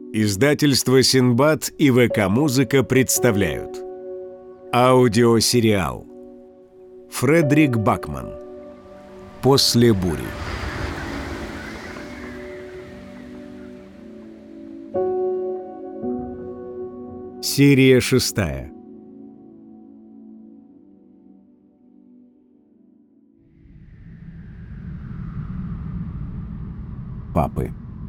Издательство «Синбад» и ВК-музыка представляют аудиосериал Фредерик Бакман «После бури». Серия 6. Папы.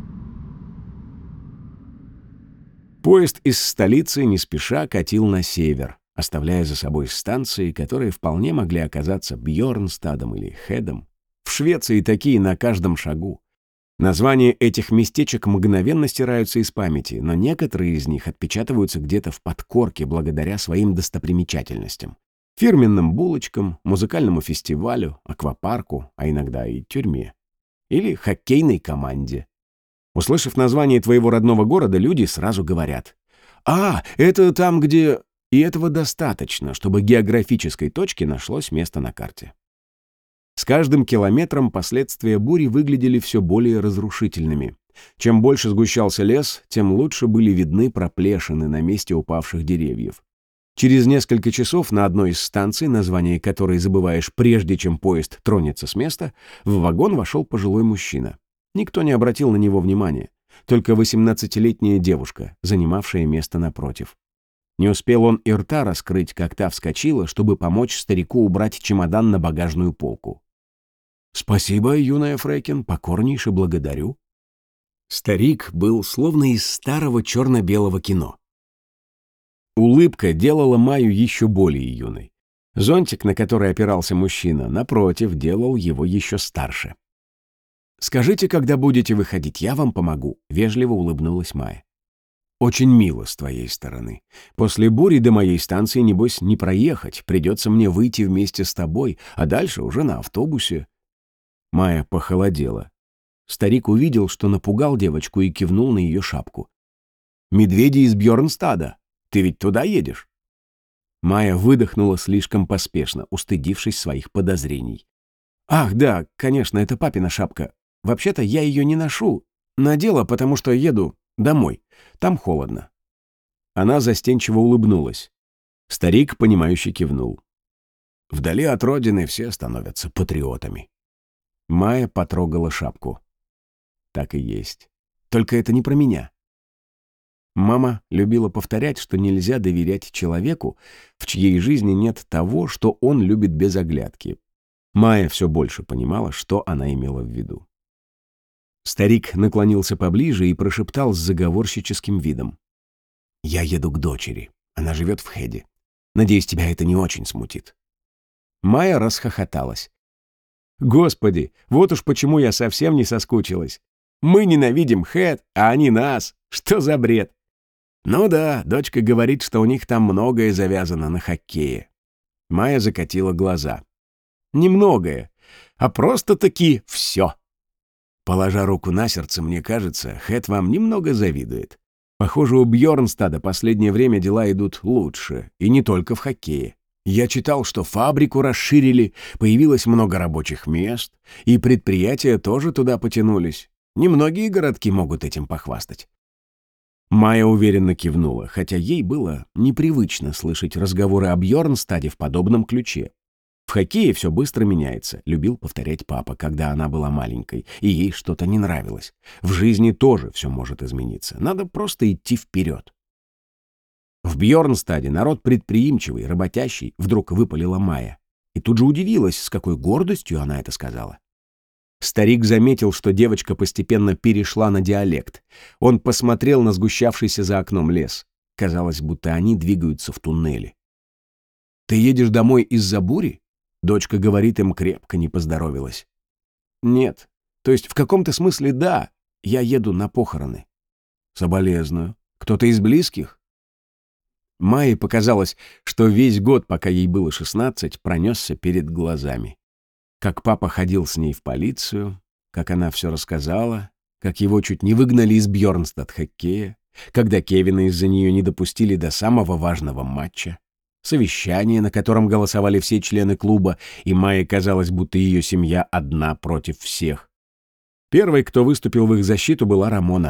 Поезд из столицы не спеша катил на север, оставляя за собой станции, которые вполне могли оказаться Бьорнстадом или Хедом. В Швеции такие на каждом шагу. Названия этих местечек мгновенно стираются из памяти, но некоторые из них отпечатываются где-то в подкорке благодаря своим достопримечательностям. Фирменным булочкам, музыкальному фестивалю, аквапарку, а иногда и тюрьме. Или хоккейной команде. Услышав название твоего родного города, люди сразу говорят: «А, это там, где...» И этого достаточно, чтобы географической точке нашлось место на карте. С каждым километром последствия бури выглядели все более разрушительными. Чем больше сгущался лес, тем лучше были видны проплешины на месте упавших деревьев. Через несколько часов на одной из станций, название которой забываешь прежде, чем поезд тронется с места, в вагон вошел пожилой мужчина. Никто не обратил на него внимания, только 18-летняя девушка, занимавшая место напротив. Не успел он и рта раскрыть, как та вскочила, чтобы помочь старику убрать чемодан на багажную полку. «Спасибо, юная Фрекин, покорнейше благодарю». Старик был словно из старого черно-белого кино. Улыбка делала Майю еще более юной. Зонтик, на который опирался мужчина, напротив, делал его еще старше. «Скажите, когда будете выходить, я вам помогу», — вежливо улыбнулась Майя. «Очень мило с твоей стороны. После бури до моей станции, небось, не проехать. Придется мне выйти вместе с тобой, а дальше уже на автобусе». Майя похолодела. Старик увидел, что напугал девочку, и кивнул на ее шапку. «Медведи из Бьорнстада. Ты ведь туда едешь?» Майя выдохнула слишком поспешно, устыдившись своих подозрений. «Ах, да, конечно, это папина шапка. Вообще-то я ее не ношу. Надела, потому что еду домой. Там холодно». Она застенчиво улыбнулась. Старик, понимающе кивнул. «Вдали от родины все становятся патриотами». Майя потрогала шапку. «Так и есть. Только это не про меня». Мама любила повторять, что нельзя доверять человеку, в чьей жизни нет того, что он любит без оглядки. Майя все больше понимала, что она имела в виду. Старик наклонился поближе и прошептал с заговорщическим видом: «Я еду к дочери. Она живет в Хеде. Надеюсь, тебя это не очень смутит». Майя расхохоталась. «Господи, вот уж почему я совсем не соскучилась. Мы ненавидим Хед, а они нас. Что за бред?» «Ну да, дочка говорит, что у них там многое завязано на хоккее». Майя закатила глаза. «Не многое, а просто-таки все. Положа руку на сердце, мне кажется, Хед вам немного завидует. Похоже, у Бьорнстада последнее время дела идут лучше, и не только в хоккее. Я читал, что фабрику расширили, появилось много рабочих мест, и предприятия тоже туда потянулись. Немногие городки могут этим похвастать». Майя уверенно кивнула, хотя ей было непривычно слышать разговоры о Бьорнстаде в подобном ключе. В хоккее все быстро меняется, любил повторять папа, когда она была маленькой, и ей что-то не нравилось. В жизни тоже все может измениться, надо просто идти вперед. В Бьорнстаде народ предприимчивый, работящий, вдруг выпалила Майя. И тут же удивилась, с какой гордостью она это сказала. Старик заметил, что девочка постепенно перешла на диалект. Он посмотрел на сгущавшийся за окном лес. Казалось, будто они двигаются в туннеле. «Ты едешь домой из-за бури?» Дочка говорит, им крепко не поздоровилась. «Нет. То есть в каком-то смысле да. Я еду на похороны». «Соболезную. Кто-то из близких?» Майе показалось, что весь год, пока ей было 16, пронесся перед глазами. Как папа ходил с ней в полицию, как она все рассказала, как его чуть не выгнали из Бьорнстад-хоккея, когда Кевина из-за нее не допустили до самого важного матча. Совещание, на котором голосовали все члены клуба, и Майе казалось, будто ее семья одна против всех. Первой, кто выступил в их защиту, была Рамона.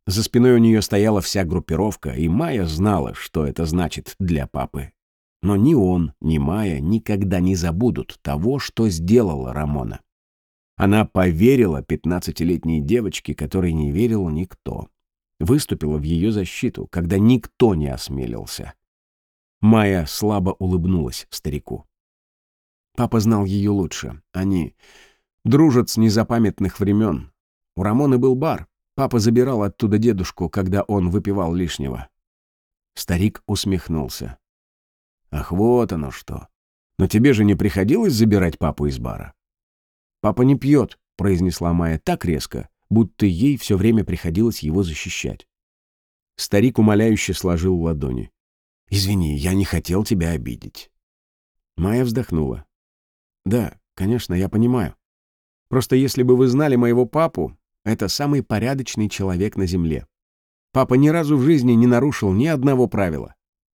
За спиной у нее стояла вся группировка, и Майя знала, что это значит для папы. Но ни он, ни Майя никогда не забудут того, что сделала Рамона. Она поверила 15-летней девочке, которой не верил никто. Выступила в ее защиту, когда никто не осмелился. Майя слабо улыбнулась старику. Папа знал ее лучше. Они дружат с незапамятных времен. У Рамоны был бар. Папа забирал оттуда дедушку, когда он выпивал лишнего. Старик усмехнулся. «Ах, вот оно что. Но тебе же не приходилось забирать папу из бара?» «Папа не пьет», — произнесла Майя так резко, будто ей все время приходилось его защищать. Старик умоляюще сложил ладони. «Извини, я не хотел тебя обидеть». Майя вздохнула. «Да, конечно, я понимаю. Просто если бы вы знали моего папу, это самый порядочный человек на земле. Папа ни разу в жизни не нарушил ни одного правила.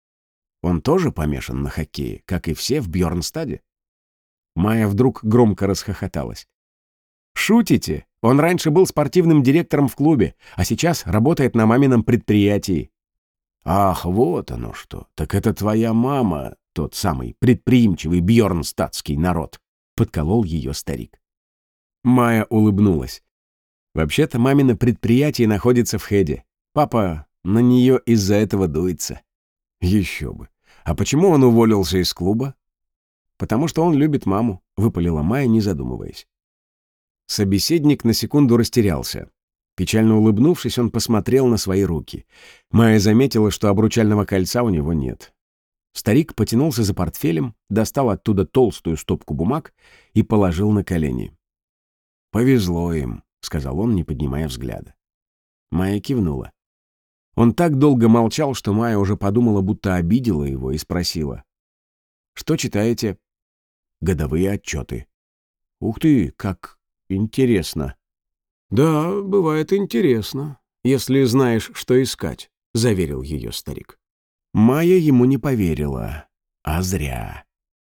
Он тоже помешан на хоккее, как и все в Бьорнстаде?» Майя вдруг громко расхохоталась. «Шутите? Он раньше был спортивным директором в клубе, а сейчас работает на мамином предприятии». «Ах, вот оно что. Так это твоя мама, тот самый предприимчивый бьорнстадский народ», — подколол ее старик. Майя улыбнулась. «Вообще-то мамино предприятие находится в Хеде. Папа на нее из-за этого дуется». «Еще бы. А почему он уволился из клуба?» «Потому что он любит маму», — выпалила Майя, не задумываясь. Собеседник на секунду растерялся. Печально улыбнувшись, он посмотрел на свои руки. Майя заметила, что обручального кольца у него нет. Старик потянулся за портфелем, достал оттуда толстую стопку бумаг и положил на колени. «Повезло им», — сказал он, не поднимая взгляда. Майя кивнула. Он так долго молчал, что Майя уже подумала, будто обидела его, и спросила. «Что читаете?» «Годовые отчеты». «Ух ты, как интересно». «Да, бывает интересно, если знаешь, что искать», — заверил ее старик. Майя ему не поверила, а зря.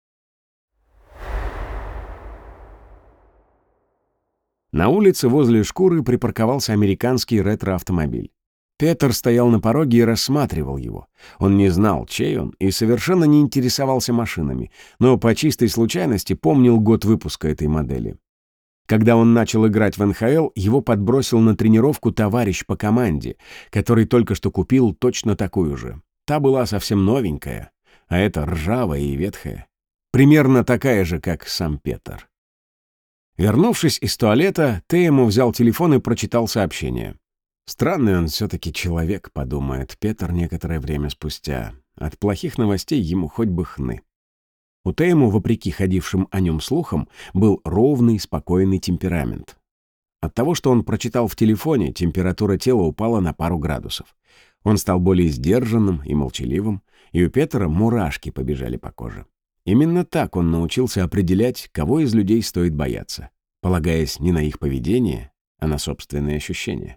На улице возле шкуры припарковался американский ретро-автомобиль. Петр стоял на пороге и рассматривал его. Он не знал, чей он, и совершенно не интересовался машинами, но по чистой случайности помнил год выпуска этой модели. Когда он начал играть в НХЛ, его подбросил на тренировку товарищ по команде, который только что купил точно такую же. Та была совсем новенькая, а эта ржавая и ветхая. Примерно такая же, как сам Петр. Вернувшись из туалета, Теему взял телефон и прочитал сообщение. «Странный он все-таки человек», — подумает Петр некоторое время спустя. От плохих новостей ему хоть бы хны. У Теему, вопреки ходившим о нем слухам, был ровный, спокойный темперамент. От того, что он прочитал в телефоне, температура тела упала на пару градусов. Он стал более сдержанным и молчаливым, и у Петра мурашки побежали по коже. Именно так он научился определять, кого из людей стоит бояться, полагаясь не на их поведение, а на собственные ощущения.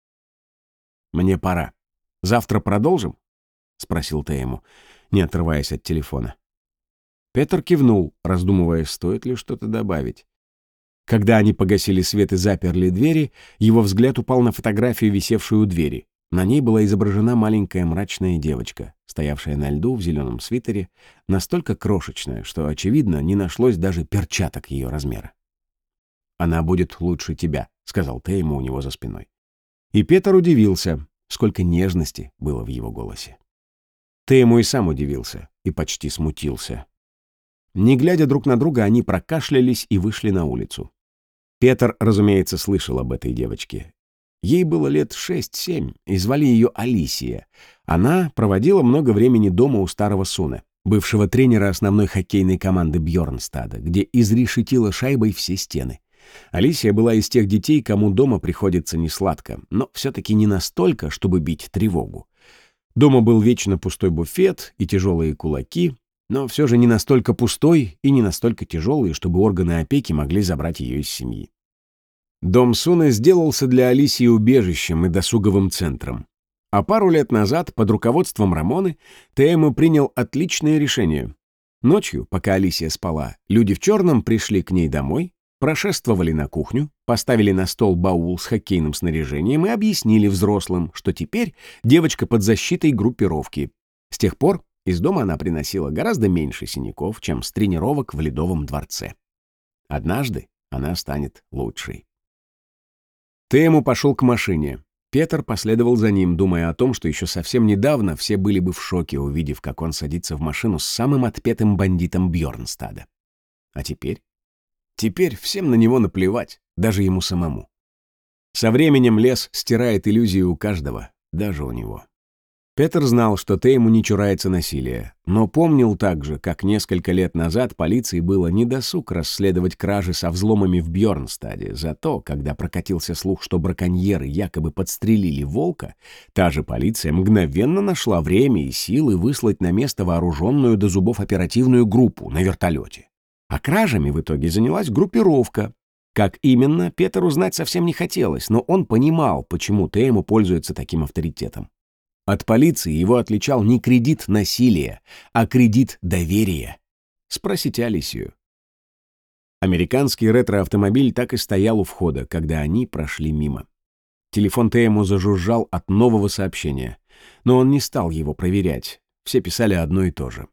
«Мне пора. Завтра продолжим?» — спросил Теему, не отрываясь от телефона. Петр кивнул, раздумывая, стоит ли что-то добавить. Когда они погасили свет и заперли двери, его взгляд упал на фотографию, висевшую у двери. На ней была изображена маленькая мрачная девочка, стоявшая на льду в зеленом свитере, настолько крошечная, что, очевидно, не нашлось даже перчаток ее размера. «Она будет лучше тебя», — сказал Теему у него за спиной. И Петр удивился, сколько нежности было в его голосе. Теему и сам удивился, и почти смутился. Не глядя друг на друга, они прокашлялись и вышли на улицу. Петр, разумеется, слышал об этой девочке. Ей было лет 6-7, и звали ее Алисия. Она проводила много времени дома у старого Суне, бывшего тренера основной хоккейной команды Бьорнстада, где изрешетила шайбой все стены. Алисия была из тех детей, кому дома приходится несладко, но все-таки не настолько, чтобы бить тревогу. Дома был вечно пустой буфет и тяжелые кулаки, но все же не настолько пустой и не настолько тяжелый, чтобы органы опеки могли забрать ее из семьи. Дом Суне сделался для Алисии убежищем и досуговым центром. А пару лет назад, под руководством Рамоны, Теему принял отличное решение. Ночью, пока Алисия спала, люди в черном пришли к ней домой, прошествовали на кухню, поставили на стол баул с хоккейным снаряжением и объяснили взрослым, что теперь девочка под защитой группировки. С тех пор из дома она приносила гораздо меньше синяков, чем с тренировок в Ледовом дворце. Однажды она станет лучшей. Тейму пошел к машине. Петер последовал за ним, думая о том, что еще совсем недавно все были бы в шоке, увидев, как он садится в машину с самым отпетым бандитом Бьорнстада. А теперь? Теперь всем на него наплевать, даже ему самому. Со временем лес стирает иллюзию у каждого, даже у него. Петер знал, что Тейму не чурается насилия, но помнил также, как несколько лет назад полиции было недосуг расследовать кражи со взломами в Бьорнстаде. Зато, когда прокатился слух, что браконьеры якобы подстрелили волка, та же полиция мгновенно нашла время и силы выслать на место вооруженную до зубов оперативную группу на вертолете. А кражами в итоге занялась группировка. Как именно, Петеру знать совсем не хотелось, но он понимал, почему Тейму пользуется таким авторитетом. От полиции его отличал не кредит насилия, а кредит доверия. Спросите Алисию. Американский ретро-автомобиль так и стоял у входа, когда они прошли мимо. Телефон Тейму зажужжал от нового сообщения, но он не стал его проверять. Все писали одно и то же.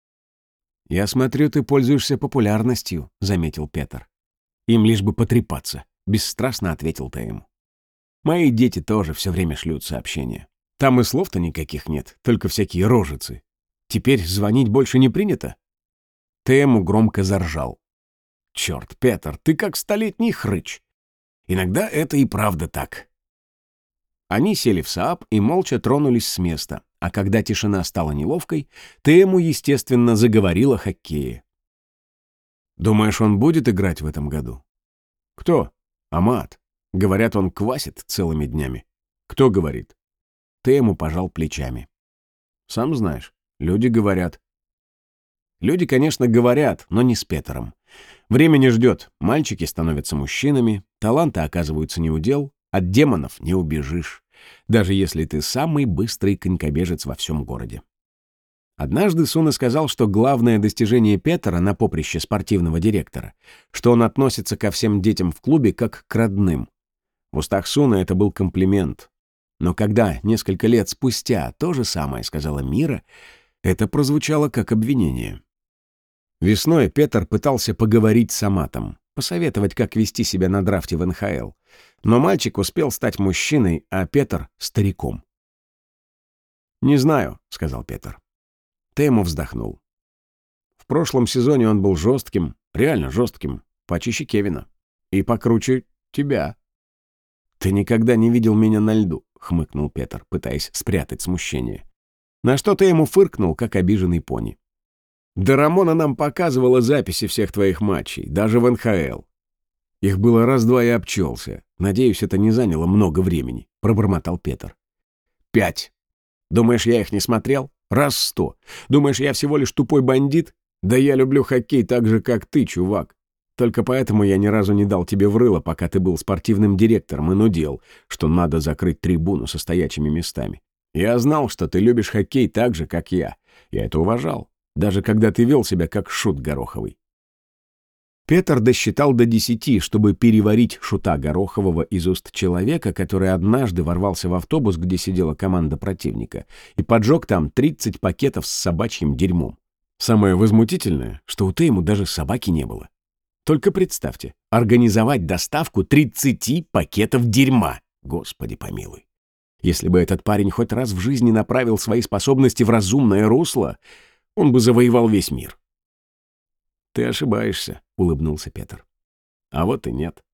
«Я смотрю, ты пользуешься популярностью», — заметил Петер. «Им лишь бы потрепаться», — бесстрастно ответил Тейму. «Мои дети тоже все время шлют сообщения. Там и слов-то никаких нет, только всякие рожицы. Теперь звонить больше не принято?» Тейму громко заржал. «Черт, Петер, ты как столетний хрыч. Иногда это и правда так». Они сели в Saab и молча тронулись с места, а когда тишина стала неловкой, Тейму, естественно, заговорил о хоккее. «Думаешь, он будет играть в этом году?» «Кто?» «Амат. Говорят, он квасит целыми днями». «Кто говорит?» Тейму пожал плечами. «Сам знаешь, люди говорят». Люди, конечно, говорят, но не с Петером. Время не ждет, мальчики становятся мужчинами, таланты оказываются неудел, от демонов не убежишь, даже если ты самый быстрый конькобежец во всем городе. Однажды Суна сказал, что главное достижение Петера на поприще спортивного директора, что он относится ко всем детям в клубе как к родным. В устах Суна это был комплимент. Но когда несколько лет спустя то же самое сказала Мира, это прозвучало как обвинение. Весной Петер пытался поговорить с Аматом, посоветовать, как вести себя на драфте в НХЛ. Но мальчик успел стать мужчиной, а Петер — стариком. «Не знаю», — сказал Петер. Тейму вздохнул. В прошлом сезоне он был жестким, реально жестким, почище Кевина. И покруче тебя. «Ты никогда не видел меня на льду», — хмыкнул Петер, пытаясь спрятать смущение. На что ты ему фыркнул, как обиженный пони. «Да Рамона нам показывала записи всех твоих матчей, даже в НХЛ. Их было раз-два и обчелся. Надеюсь, это не заняло много времени», — пробормотал Петер. 5. Думаешь, я их не смотрел? Раз 100. Думаешь, я всего лишь тупой бандит? Да я люблю хоккей так же, как ты, чувак. Только поэтому я ни разу не дал тебе в рыло, пока ты был спортивным директором и нудел, что надо закрыть трибуну со стоячими местами. Я знал, что ты любишь хоккей так же, как я. Я это уважал, даже когда ты вел себя как шут Гороховый. Петер досчитал до 10, чтобы переварить шута Горохового из уст человека, который однажды ворвался в автобус, где сидела команда противника, и поджег там 30 пакетов с собачьим дерьмом. Самое возмутительное, что у Тейму даже собаки не было. Только представьте, организовать доставку 30 пакетов дерьма. Господи помилуй. Если бы этот парень хоть раз в жизни направил свои способности в разумное русло, он бы завоевал весь мир. «Ты ошибаешься», — улыбнулся Петер. «А вот и нет.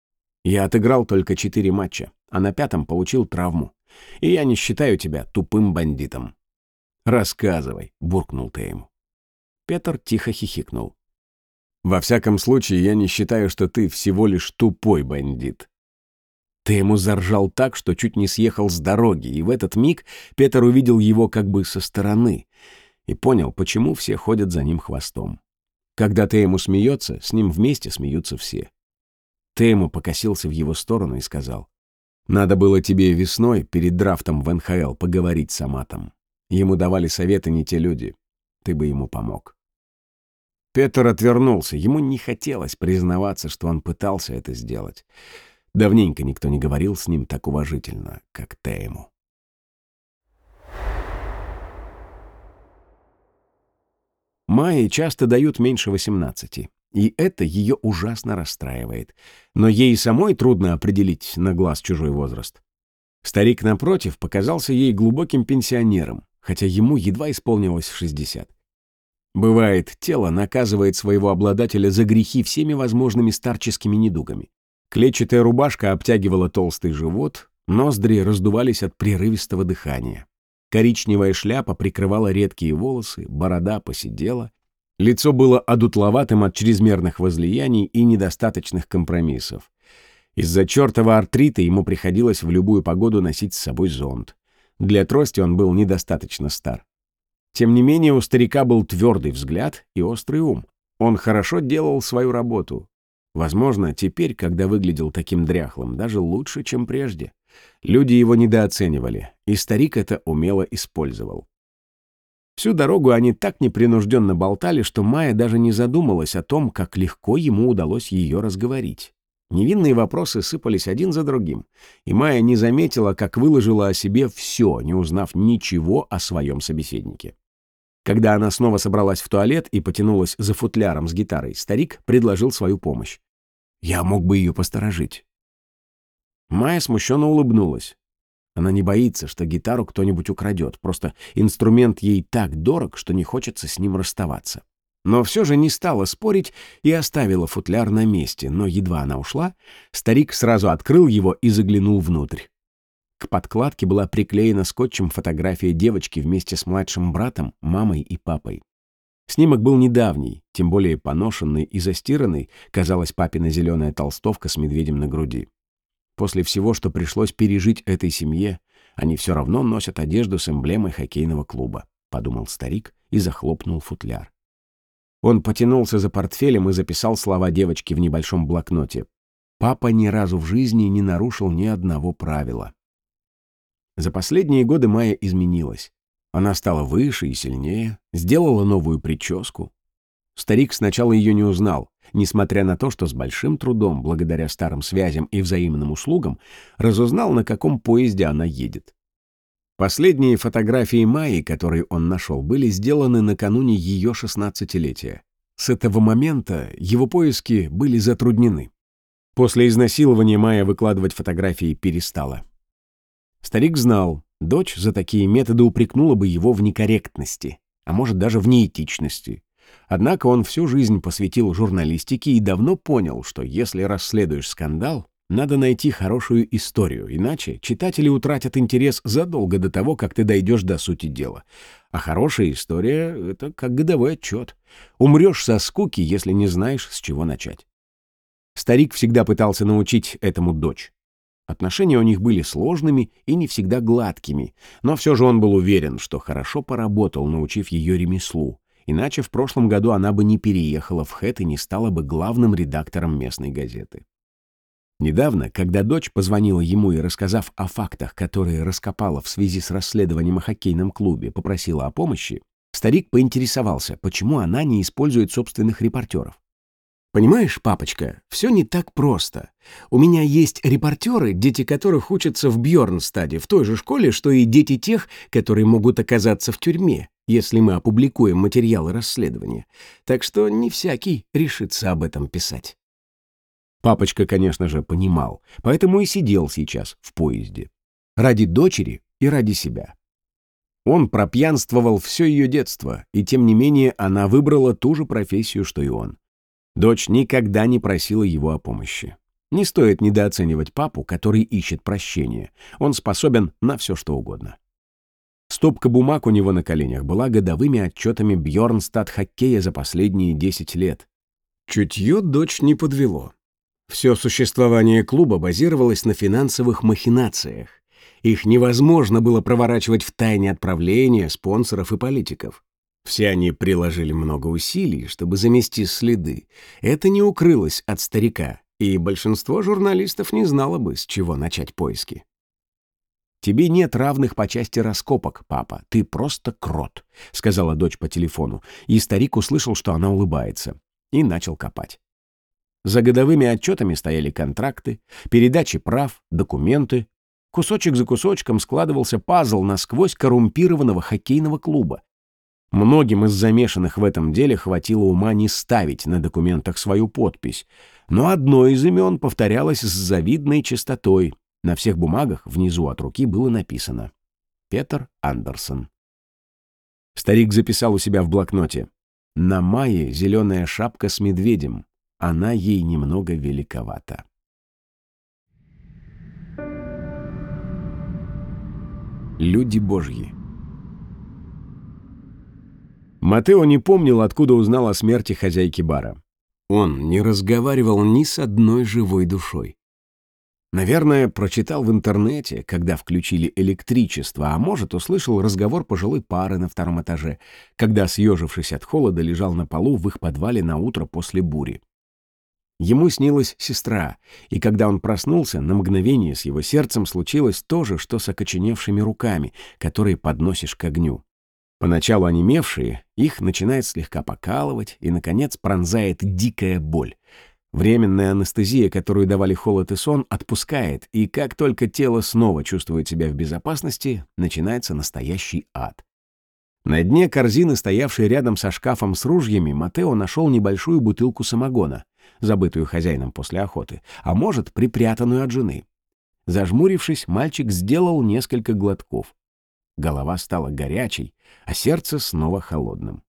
Я отыграл только 4 матча, а на 5-м получил травму. И я не считаю тебя тупым бандитом». «Рассказывай», — буркнул Тейму. Петер тихо хихикнул. «Во всяком случае, я не считаю, что ты всего лишь тупой бандит». Тейму заржал так, что чуть не съехал с дороги, и в этот миг Петер увидел его как бы со стороны и понял, почему все ходят за ним хвостом. Когда Тейму смеется, с ним вместе смеются все. Тейму покосился в его сторону и сказал: «Надо было тебе весной перед драфтом в НХЛ поговорить с Аматом. Ему давали советы не те люди. Ты бы ему помог». Петр отвернулся. Ему не хотелось признаваться, что он пытался это сделать. Давненько никто не говорил с ним так уважительно, как Тейму. Майе часто дают меньше 18, и это ее ужасно расстраивает. Но ей самой трудно определить на глаз чужой возраст. Старик, напротив, показался ей глубоким пенсионером, хотя ему едва исполнилось 60. Бывает, тело наказывает своего обладателя за грехи всеми возможными старческими недугами. Клетчатая рубашка обтягивала толстый живот, ноздри раздувались от прерывистого дыхания. Коричневая шляпа прикрывала редкие волосы, борода поседела. Лицо было одутловатым от чрезмерных возлияний и недостаточных компромиссов. Из-за чертова артрита ему приходилось в любую погоду носить с собой зонт. Для трости он был недостаточно стар. Тем не менее, у старика был твердый взгляд и острый ум. Он хорошо делал свою работу. Возможно, теперь, когда выглядел таким дряхлым, даже лучше, чем прежде. Люди его недооценивали, и старик это умело использовал. Всю дорогу они так непринужденно болтали, что Майя даже не задумалась о том, как легко ему удалось ее разговорить. Невинные вопросы сыпались один за другим, и Майя не заметила, как выложила о себе все, не узнав ничего о своем собеседнике. Когда она снова собралась в туалет и потянулась за футляром с гитарой, старик предложил свою помощь. «Я мог бы ее посторожить». Майя смущенно улыбнулась. Она не боится, что гитару кто-нибудь украдет, просто инструмент ей так дорог, что не хочется с ним расставаться. Но все же не стала спорить и оставила футляр на месте, но едва она ушла, старик сразу открыл его и заглянул внутрь. К подкладке была приклеена скотчем фотография девочки вместе с младшим братом, мамой и папой. Снимок был недавний, тем более поношенный и застиранный, казалась папина зеленая толстовка с медведем на груди. После всего, что пришлось пережить этой семье, они все равно носят одежду с эмблемой хоккейного клуба, подумал старик и захлопнул футляр. Он потянулся за портфелем и записал слова девочки в небольшом блокноте. Папа ни разу в жизни не нарушил ни одного правила. За последние годы Майя изменилась. Она стала выше и сильнее, сделала новую прическу. Старик сначала ее не узнал, несмотря на то, что с большим трудом, благодаря старым связям и взаимным услугам, разузнал, на каком поезде она едет. Последние фотографии Майи, которые он нашел, были сделаны накануне ее 16-летия. С этого момента его поиски были затруднены. После изнасилования Майя выкладывать фотографии перестала. Старик знал, дочь за такие методы упрекнула бы его в некорректности, а может даже в неэтичности. Однако он всю жизнь посвятил журналистике и давно понял, что если расследуешь скандал, надо найти хорошую историю, иначе читатели утратят интерес задолго до того, как ты дойдешь до сути дела. А хорошая история — это как годовой отчет. Умрешь со скуки, если не знаешь, с чего начать. Старик всегда пытался научить этому дочь. Отношения у них были сложными и не всегда гладкими, но все же он был уверен, что хорошо поработал, научив ее ремеслу. Иначе в прошлом году она бы не переехала в Хэт и не стала бы главным редактором местной газеты. Недавно, когда дочь позвонила ему и, рассказав о фактах, которые раскопала в связи с расследованием о хоккейном клубе, попросила о помощи, старик поинтересовался, почему она не использует собственных репортеров. «Понимаешь, папочка, все не так просто. У меня есть репортеры, дети которых учатся в Бьорнстаде, в той же школе, что и дети тех, которые могут оказаться в тюрьме, если мы опубликуем материалы расследования. Так что не всякий решится об этом писать». Папочка, конечно же, понимал, поэтому и сидел сейчас в поезде. Ради дочери и ради себя. Он пропьянствовал все ее детство, и тем не менее она выбрала ту же профессию, что и он. Дочь никогда не просила его о помощи. Не стоит недооценивать папу, который ищет прощения. Он способен на все, что угодно. Стопка бумаг у него на коленях была годовыми отчетами Бьорнстад-хоккея за последние 10 лет. Чутье дочь не подвело. Все существование клуба базировалось на финансовых махинациях. Их невозможно было проворачивать в тайне от правления, спонсоров и политиков. Все они приложили много усилий, чтобы замести следы. Это не укрылось от старика, и большинство журналистов не знало бы, с чего начать поиски. «Тебе нет равных по части раскопок, папа. Ты просто крот», — сказала дочь по телефону, и старик услышал, что она улыбается, и начал копать. За годовыми отчетами стояли контракты, передачи прав, документы. Кусочек за кусочком складывался пазл насквозь коррумпированного хоккейного клуба. Многим из замешанных в этом деле хватило ума не ставить на документах свою подпись, но одно из имен повторялось с завидной частотой. На всех бумагах внизу от руки было написано «Петер Андерсон». Старик записал у себя в блокноте: «На Майе зеленая шапка с медведем. Она ей немного великовата». Люди Божьи. Матео не помнил, откуда узнал о смерти хозяйки бара. Он не разговаривал ни с одной живой душой. Наверное, прочитал в интернете, когда включили электричество, а может, услышал разговор пожилой пары на втором этаже, когда, съежившись от холода, лежал на полу в их подвале на утро после бури. Ему снилась сестра, и когда он проснулся, на мгновение с его сердцем случилось то же, что с окоченевшими руками, которые подносишь к огню. Поначалу онемевшие, их начинает слегка покалывать, и, наконец, пронзает дикая боль. Временная анестезия, которую давали холод и сон, отпускает, и как только тело снова чувствует себя в безопасности, начинается настоящий ад. На дне корзины, стоявшей рядом со шкафом с ружьями, Матео нашел небольшую бутылку самогона, забытую хозяином после охоты, а может, припрятанную от жены. Зажмурившись, мальчик сделал несколько глотков. Голова стала горячей, а сердце снова холодным.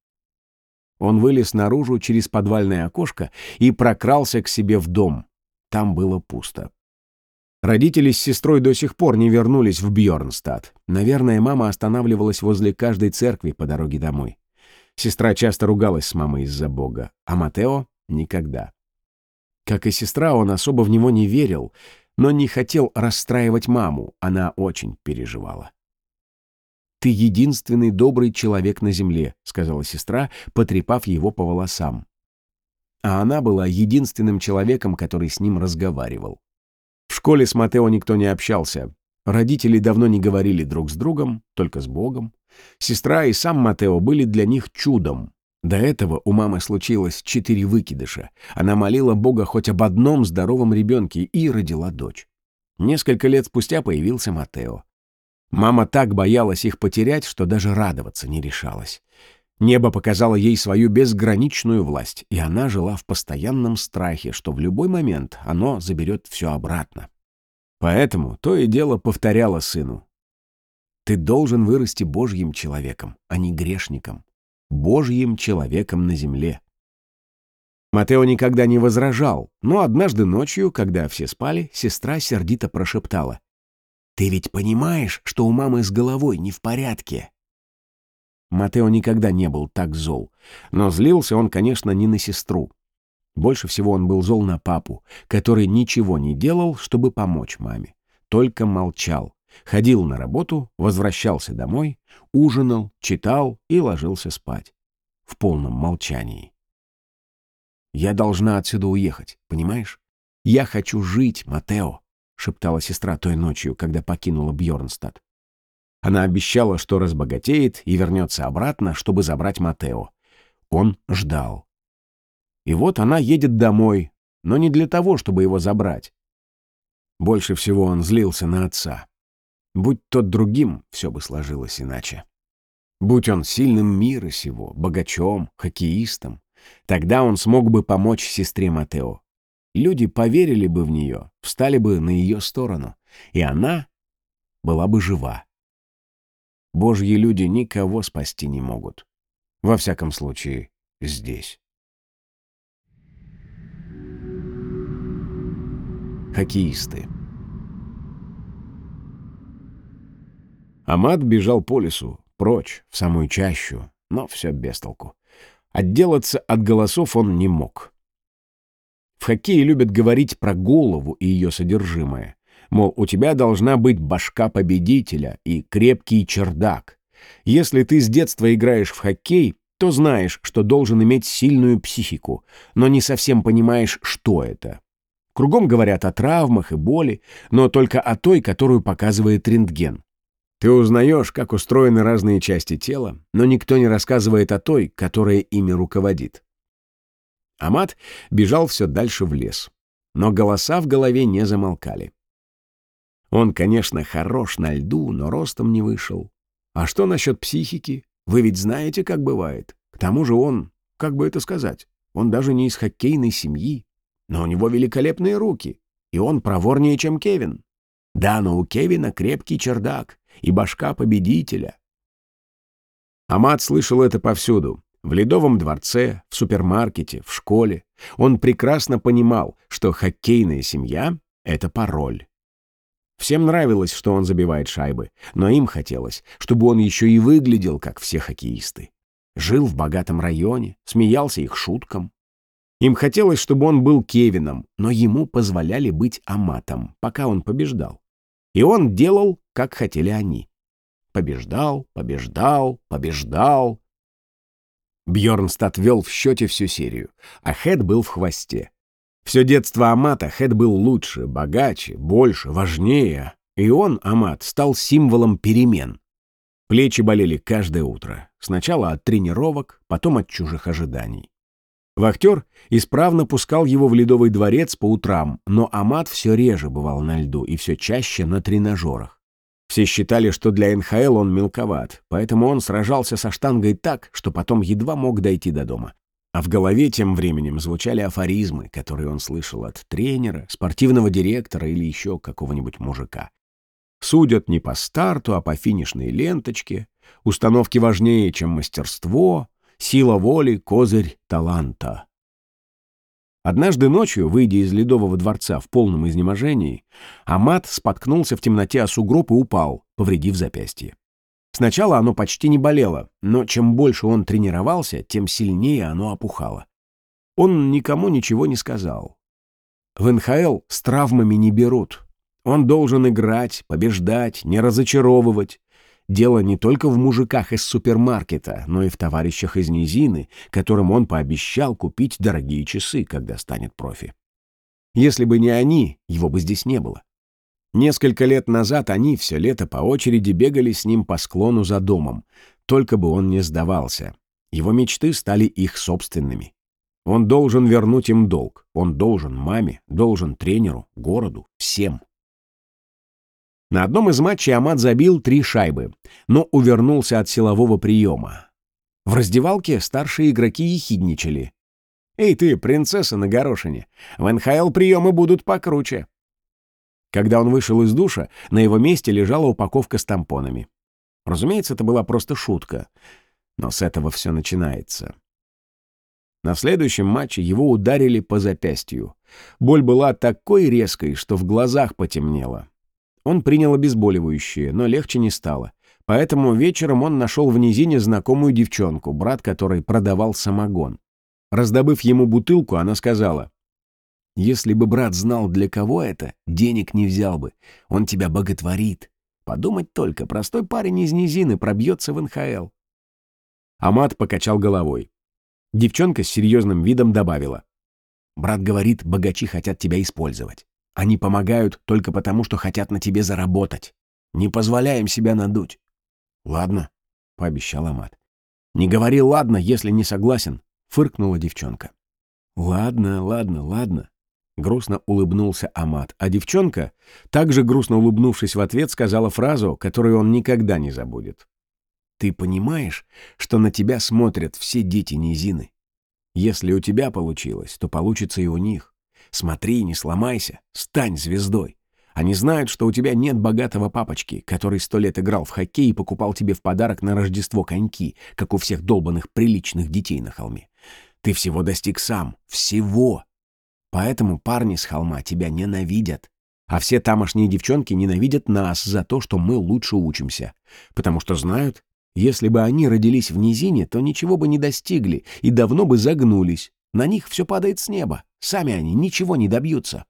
Он вылез наружу через подвальное окошко и прокрался к себе в дом. Там было пусто. Родители с сестрой до сих пор не вернулись в Бьорнстад. Наверное, мама останавливалась возле каждой церкви по дороге домой. Сестра часто ругалась с мамой из-за Бога, а Матео — никогда. Как и сестра, он особо в него не верил, но не хотел расстраивать маму, она очень переживала. «Ты единственный добрый человек на земле», — сказала сестра, потрепав его по волосам. А она была единственным человеком, который с ним разговаривал. В школе с Матео никто не общался. Родители давно не говорили друг с другом, только с Богом. Сестра и сам Матео были для них чудом. До этого у мамы случилось 4 выкидыша. Она молила Бога хоть об одном здоровом ребенке и родила дочь. Несколько лет спустя появился Матео. Мама так боялась их потерять, что даже радоваться не решалась. Небо показало ей свою безграничную власть, и она жила в постоянном страхе, что в любой момент оно заберет все обратно. Поэтому то и дело повторяла сыну: «Ты должен вырасти Божьим человеком, а не грешником. Божьим человеком на земле». Матео никогда не возражал, но однажды ночью, когда все спали, сестра сердито прошептала: «Ты ведь понимаешь, что у мамы с головой не в порядке?» Матео никогда не был так зол, но злился он, конечно, не на сестру. Больше всего он был зол на папу, который ничего не делал, чтобы помочь маме, только молчал, ходил на работу, возвращался домой, ужинал, читал и ложился спать. В полном молчании. «Я должна отсюда уехать, понимаешь? Я хочу жить, Матео», — шептала сестра той ночью, когда покинула Бьорнстад. Она обещала, что разбогатеет и вернется обратно, чтобы забрать Матео. Он ждал. И вот она едет домой, но не для того, чтобы его забрать. Больше всего он злился на отца. Будь тот другим, все бы сложилось иначе. Будь он сильным мира сего, богачом, хоккеистом, тогда он смог бы помочь сестре Матео. Люди поверили бы в нее, встали бы на ее сторону, и она была бы жива. Божьи люди никого спасти не могут. Во всяком случае, здесь. Хоккеисты. Амат бежал по лесу, прочь, в самую чащу, но все без толку. Отделаться от голосов он не мог. В хоккее любят говорить про голову и ее содержимое. Мол, у тебя должна быть башка победителя и крепкий чердак. Если ты с детства играешь в хоккей, то знаешь, что должен иметь сильную психику, но не совсем понимаешь, что это. Кругом говорят о травмах и боли, но только о той, которую показывает рентген. Ты узнаешь, как устроены разные части тела, но никто не рассказывает о той, которая ими руководит. Амат бежал все дальше в лес, но голоса в голове не замолкали. Он, конечно, хорош на льду, но ростом не вышел. А что насчет психики? Вы ведь знаете, как бывает. К тому же он, как бы это сказать, он даже не из хоккейной семьи, но у него великолепные руки, и он проворнее, чем Кевин. Да, но у Кевина крепкий чердак и башка победителя. Амат слышал это повсюду. В Ледовом дворце, в супермаркете, в школе. Он прекрасно понимал, что хоккейная семья — это пароль. Всем нравилось, что он забивает шайбы, но им хотелось, чтобы он еще и выглядел, как все хоккеисты. Жил в богатом районе, смеялся их шуткам. Им хотелось, чтобы он был Кевином, но ему позволяли быть Аматом, пока он побеждал. И он делал, как хотели они. Побеждал, побеждал, побеждал. Бьорнстад вел в счете всю серию, а Хэд был в хвосте. Все детство Амата Хэд был лучше, богаче, больше, важнее. И он, Амат, стал символом перемен. Плечи болели каждое утро. Сначала от тренировок, потом от чужих ожиданий. Вахтер исправно пускал его в Ледовый дворец по утрам, но Амат все реже бывал на льду и все чаще на тренажерах. Все считали, что для НХЛ он мелковат, поэтому он сражался со штангой так, что потом едва мог дойти до дома. А в голове тем временем звучали афоризмы, которые он слышал от тренера, спортивного директора или еще какого-нибудь мужика. Судят не по старту, а по финишной ленточке. Установки важнее, чем мастерство. Сила воли — козырь таланта. Однажды ночью, выйдя из Ледового дворца в полном изнеможении, Амат споткнулся в темноте о сугроб и упал, повредив запястье. Сначала оно почти не болело, но чем больше он тренировался, тем сильнее оно опухало. Он никому ничего не сказал. В НХЛ с травмами не берут. Он должен играть, побеждать, не разочаровывать. Дело не только в мужиках из супермаркета, но и в товарищах из низины, которым он пообещал купить дорогие часы, когда станет профи. Если бы не они, его бы здесь не было. Несколько лет назад они все лето по очереди бегали с ним по склону за домом, только бы он не сдавался. Его мечты стали их собственными. Он должен вернуть им долг. Он должен маме, должен тренеру, городу, всем. На одном из матчей Амат забил 3 шайбы, но увернулся от силового приема. В раздевалке старшие игроки ехидничали. «Эй ты, принцесса на горошине, в НХЛ приемы будут покруче». Когда он вышел из душа, на его месте лежала упаковка с тампонами. Разумеется, это была просто шутка, но с этого все начинается. На следующем матче его ударили по запястью. Боль была такой резкой, что в глазах потемнело. Он принял обезболивающее, но легче не стало. Поэтому вечером он нашел в низине знакомую девчонку, брат которой продавал самогон. Раздобыв ему бутылку, она сказала: «Если бы брат знал, для кого это, денег не взял бы. Он тебя боготворит. Подумать только, простой парень из низины пробьется в НХЛ». Амат покачал головой. Девчонка с серьезным видом добавила: «Брат говорит, богачи хотят тебя использовать. Они помогают только потому, что хотят на тебе заработать. Не позволяем себя надуть». «Ладно», — пообещал Амат. «Не говори «ладно», если не согласен», — фыркнула девчонка. «Ладно, ладно, ладно», — грустно улыбнулся Амат, а девчонка, также грустно улыбнувшись в ответ, сказала фразу, которую он никогда не забудет. «Ты понимаешь, что на тебя смотрят все дети низины? Если у тебя получилось, то получится и у них. Смотри, не сломайся, стань звездой. Они знают, что у тебя нет богатого папочки, который 100 лет играл в хоккей и покупал тебе в подарок на Рождество коньки, как у всех долбанных приличных детей на холме. Ты всего достиг сам. Всего. Поэтому парни с холма тебя ненавидят. А все тамошние девчонки ненавидят нас за то, что мы лучше учимся. Потому что знают, если бы они родились в низине, то ничего бы не достигли и давно бы загнулись. На них все падает с неба. Сами они ничего не добьются».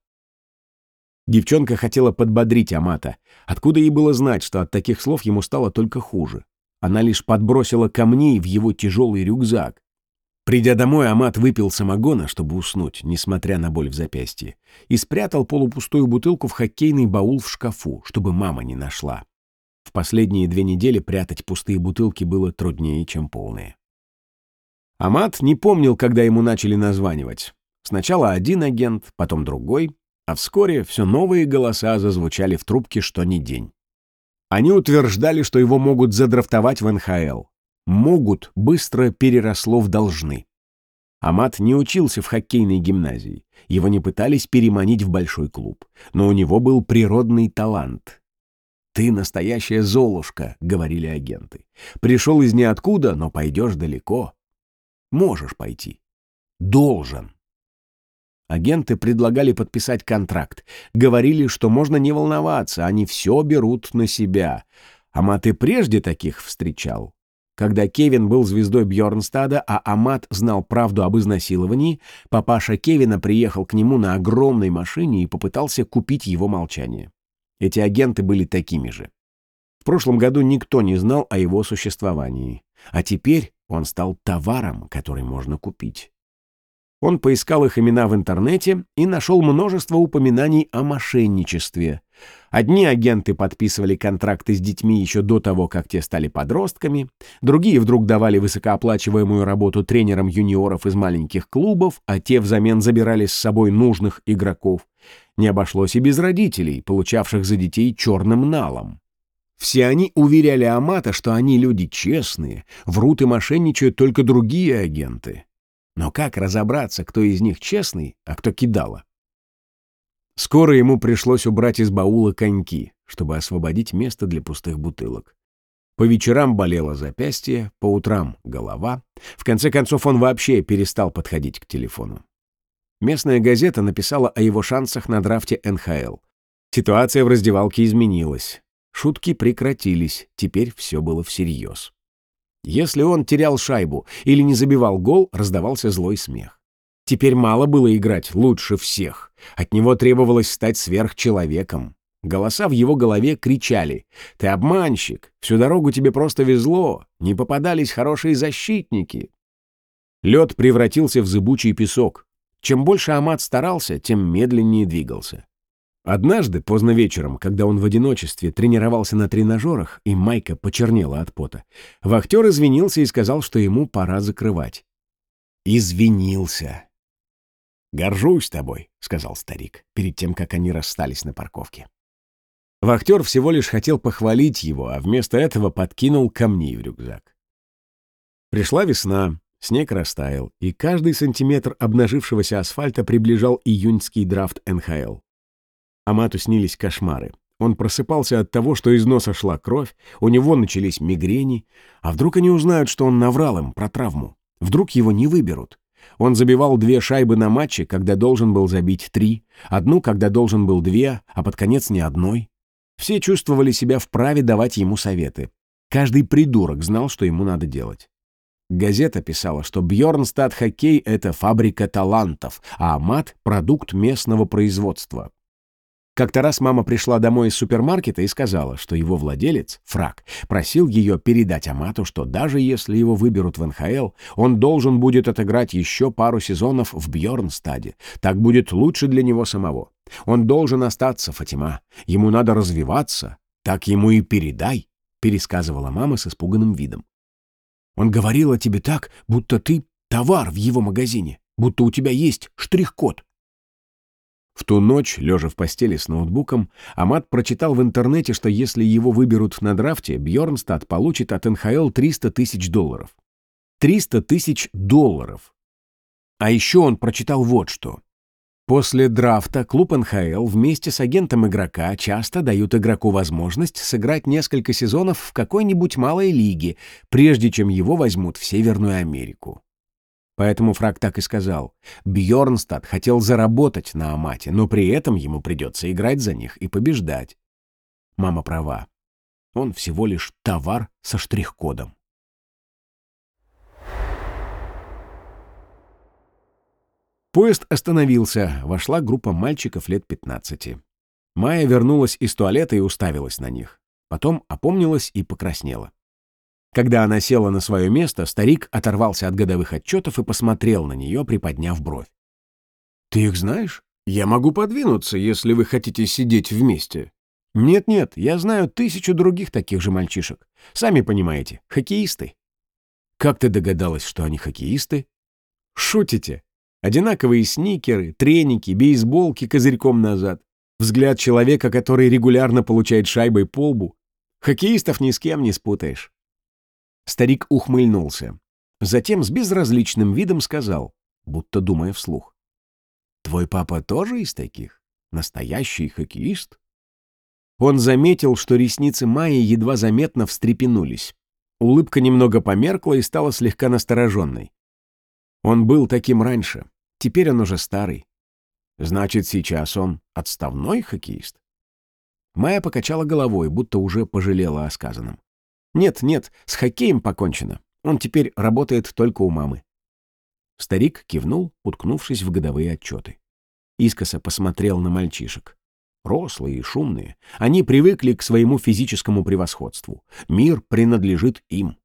Девчонка хотела подбодрить Амата. Откуда ей было знать, что от таких слов ему стало только хуже? Она лишь подбросила камней в его тяжелый рюкзак. Придя домой, Амат выпил самогона, чтобы уснуть, несмотря на боль в запястье, и спрятал полупустую бутылку в хоккейный баул в шкафу, чтобы мама не нашла. В последние 2 недели прятать пустые бутылки было труднее, чем полные. Амат не помнил, когда ему начали названивать. Сначала один агент, потом другой, а вскоре все новые голоса зазвучали в трубке что ни день. Они утверждали, что его могут задрафтовать в НХЛ. «Могут» быстро переросло в «должны». Амат не учился в хоккейной гимназии, его не пытались переманить в большой клуб, но у него был природный талант. «Ты настоящая Золушка», — говорили агенты. «Пришел из ниоткуда, но пойдешь далеко. Можешь пойти. Должен». Агенты предлагали подписать контракт, говорили, что можно не волноваться, они все берут на себя. Амат и прежде таких встречал. Когда Кевин был звездой Бьорнстада, а Амат знал правду об изнасиловании, папаша Кевина приехал к нему на огромной машине и попытался купить его молчание. Эти агенты были такими же. В прошлом году никто не знал о его существовании, а теперь он стал товаром, который можно купить. Он поискал их имена в интернете и нашел множество упоминаний о мошенничестве. Одни агенты подписывали контракты с детьми еще до того, как те стали подростками, другие вдруг давали высокооплачиваемую работу тренерам юниоров из маленьких клубов, а те взамен забирали с собой нужных игроков. Не обошлось и без родителей, получавших за детей черным налом. Все они уверяли Амата, что они люди честные, врут и мошенничают только другие агенты. Но как разобраться, кто из них честный, а кто кидала? Скоро ему пришлось убрать из баула коньки, чтобы освободить место для пустых бутылок. По вечерам болело запястье, по утрам голова. В конце концов, он вообще перестал подходить к телефону. Местная газета написала о его шансах на драфте НХЛ. Ситуация в раздевалке изменилась. Шутки прекратились, теперь все было всерьез. Если он терял шайбу или не забивал гол, раздавался злой смех. Теперь мало было играть лучше всех. От него требовалось стать сверхчеловеком. Голоса в его голове кричали: «Ты обманщик! Всю дорогу тебе просто везло! Не попадались хорошие защитники!» Лед превратился в зыбучий песок. Чем больше Амат старался, тем медленнее двигался. Однажды, поздно вечером, когда он в одиночестве тренировался на тренажерах, и майка почернела от пота, вахтер извинился и сказал, что ему пора закрывать. Извинился. «Горжусь тобой», — сказал старик, перед тем, как они расстались на парковке. Вахтер всего лишь хотел похвалить его, а вместо этого подкинул камней в рюкзак. Пришла весна, снег растаял, и каждый сантиметр обнажившегося асфальта приближал июньский драфт НХЛ. Амату снились кошмары. Он просыпался от того, что из носа шла кровь, у него начались мигрени, а вдруг они узнают, что он наврал им про травму? Вдруг его не выберут? Он забивал 2 шайбы на матче, когда должен был забить 3, одну, когда должен был 2, а под конец ни одной. Все чувствовали себя вправе давать ему советы. Каждый придурок знал, что ему надо делать. Газета писала, что Бьорнстад хоккей — это фабрика талантов, а Амат — продукт местного производства. Как-то раз мама пришла домой из супермаркета и сказала, что его владелец, Фрак, просил ее передать Амату, что даже если его выберут в НХЛ, он должен будет отыграть еще пару сезонов в Бьорнстаде. Так будет лучше для него самого. Он должен остаться, Фатима. Ему надо развиваться. Так ему и передай, пересказывала мама с испуганным видом. Он говорил о тебе так, будто ты товар в его магазине, будто у тебя есть штрих-код. В ту ночь, лежа в постели с ноутбуком, Амат прочитал в интернете, что если его выберут на драфте, Бьорнстад получит от НХЛ $300 000. $300 000! А еще он прочитал вот что. После драфта клуб НХЛ вместе с агентом игрока часто дают игроку возможность сыграть несколько сезонов в какой-нибудь малой лиге, прежде чем его возьмут в Северную Америку. Поэтому Фрак так и сказал. Бьорнстад хотел заработать на Амате, но при этом ему придется играть за них и побеждать. Мама права. Он всего лишь товар со штрих-кодом. Поезд остановился, вошла группа мальчиков лет 15. Майя вернулась из туалета и уставилась на них. Потом опомнилась и покраснела. Когда она села на свое место, старик оторвался от годовых отчетов и посмотрел на нее, приподняв бровь. «Ты их знаешь? Я могу подвинуться, если вы хотите сидеть вместе». «Нет-нет, я знаю 1000 других таких же мальчишек. Сами понимаете, хоккеисты». «Как ты догадалась, что они хоккеисты?» «Шутите? Одинаковые сникеры, треники, бейсболки козырьком назад. Взгляд человека, который регулярно получает шайбой по лбу. Хоккеистов ни с кем не спутаешь». Старик ухмыльнулся. Затем с безразличным видом сказал, будто думая вслух. «Твой папа тоже из таких? Настоящий хоккеист?» Он заметил, что ресницы Майи едва заметно встрепенулись. Улыбка немного померкла и стала слегка настороженной. Он был таким раньше. Теперь он уже старый. Значит, сейчас он отставной хоккеист? Майя покачала головой, будто уже пожалела о сказанном. Нет, с хоккеем покончено. Он теперь работает только у мамы. Старик кивнул, уткнувшись в годовые отчеты. Искоса посмотрел на мальчишек. Рослые и шумные. Они привыкли к своему физическому превосходству. Мир принадлежит им.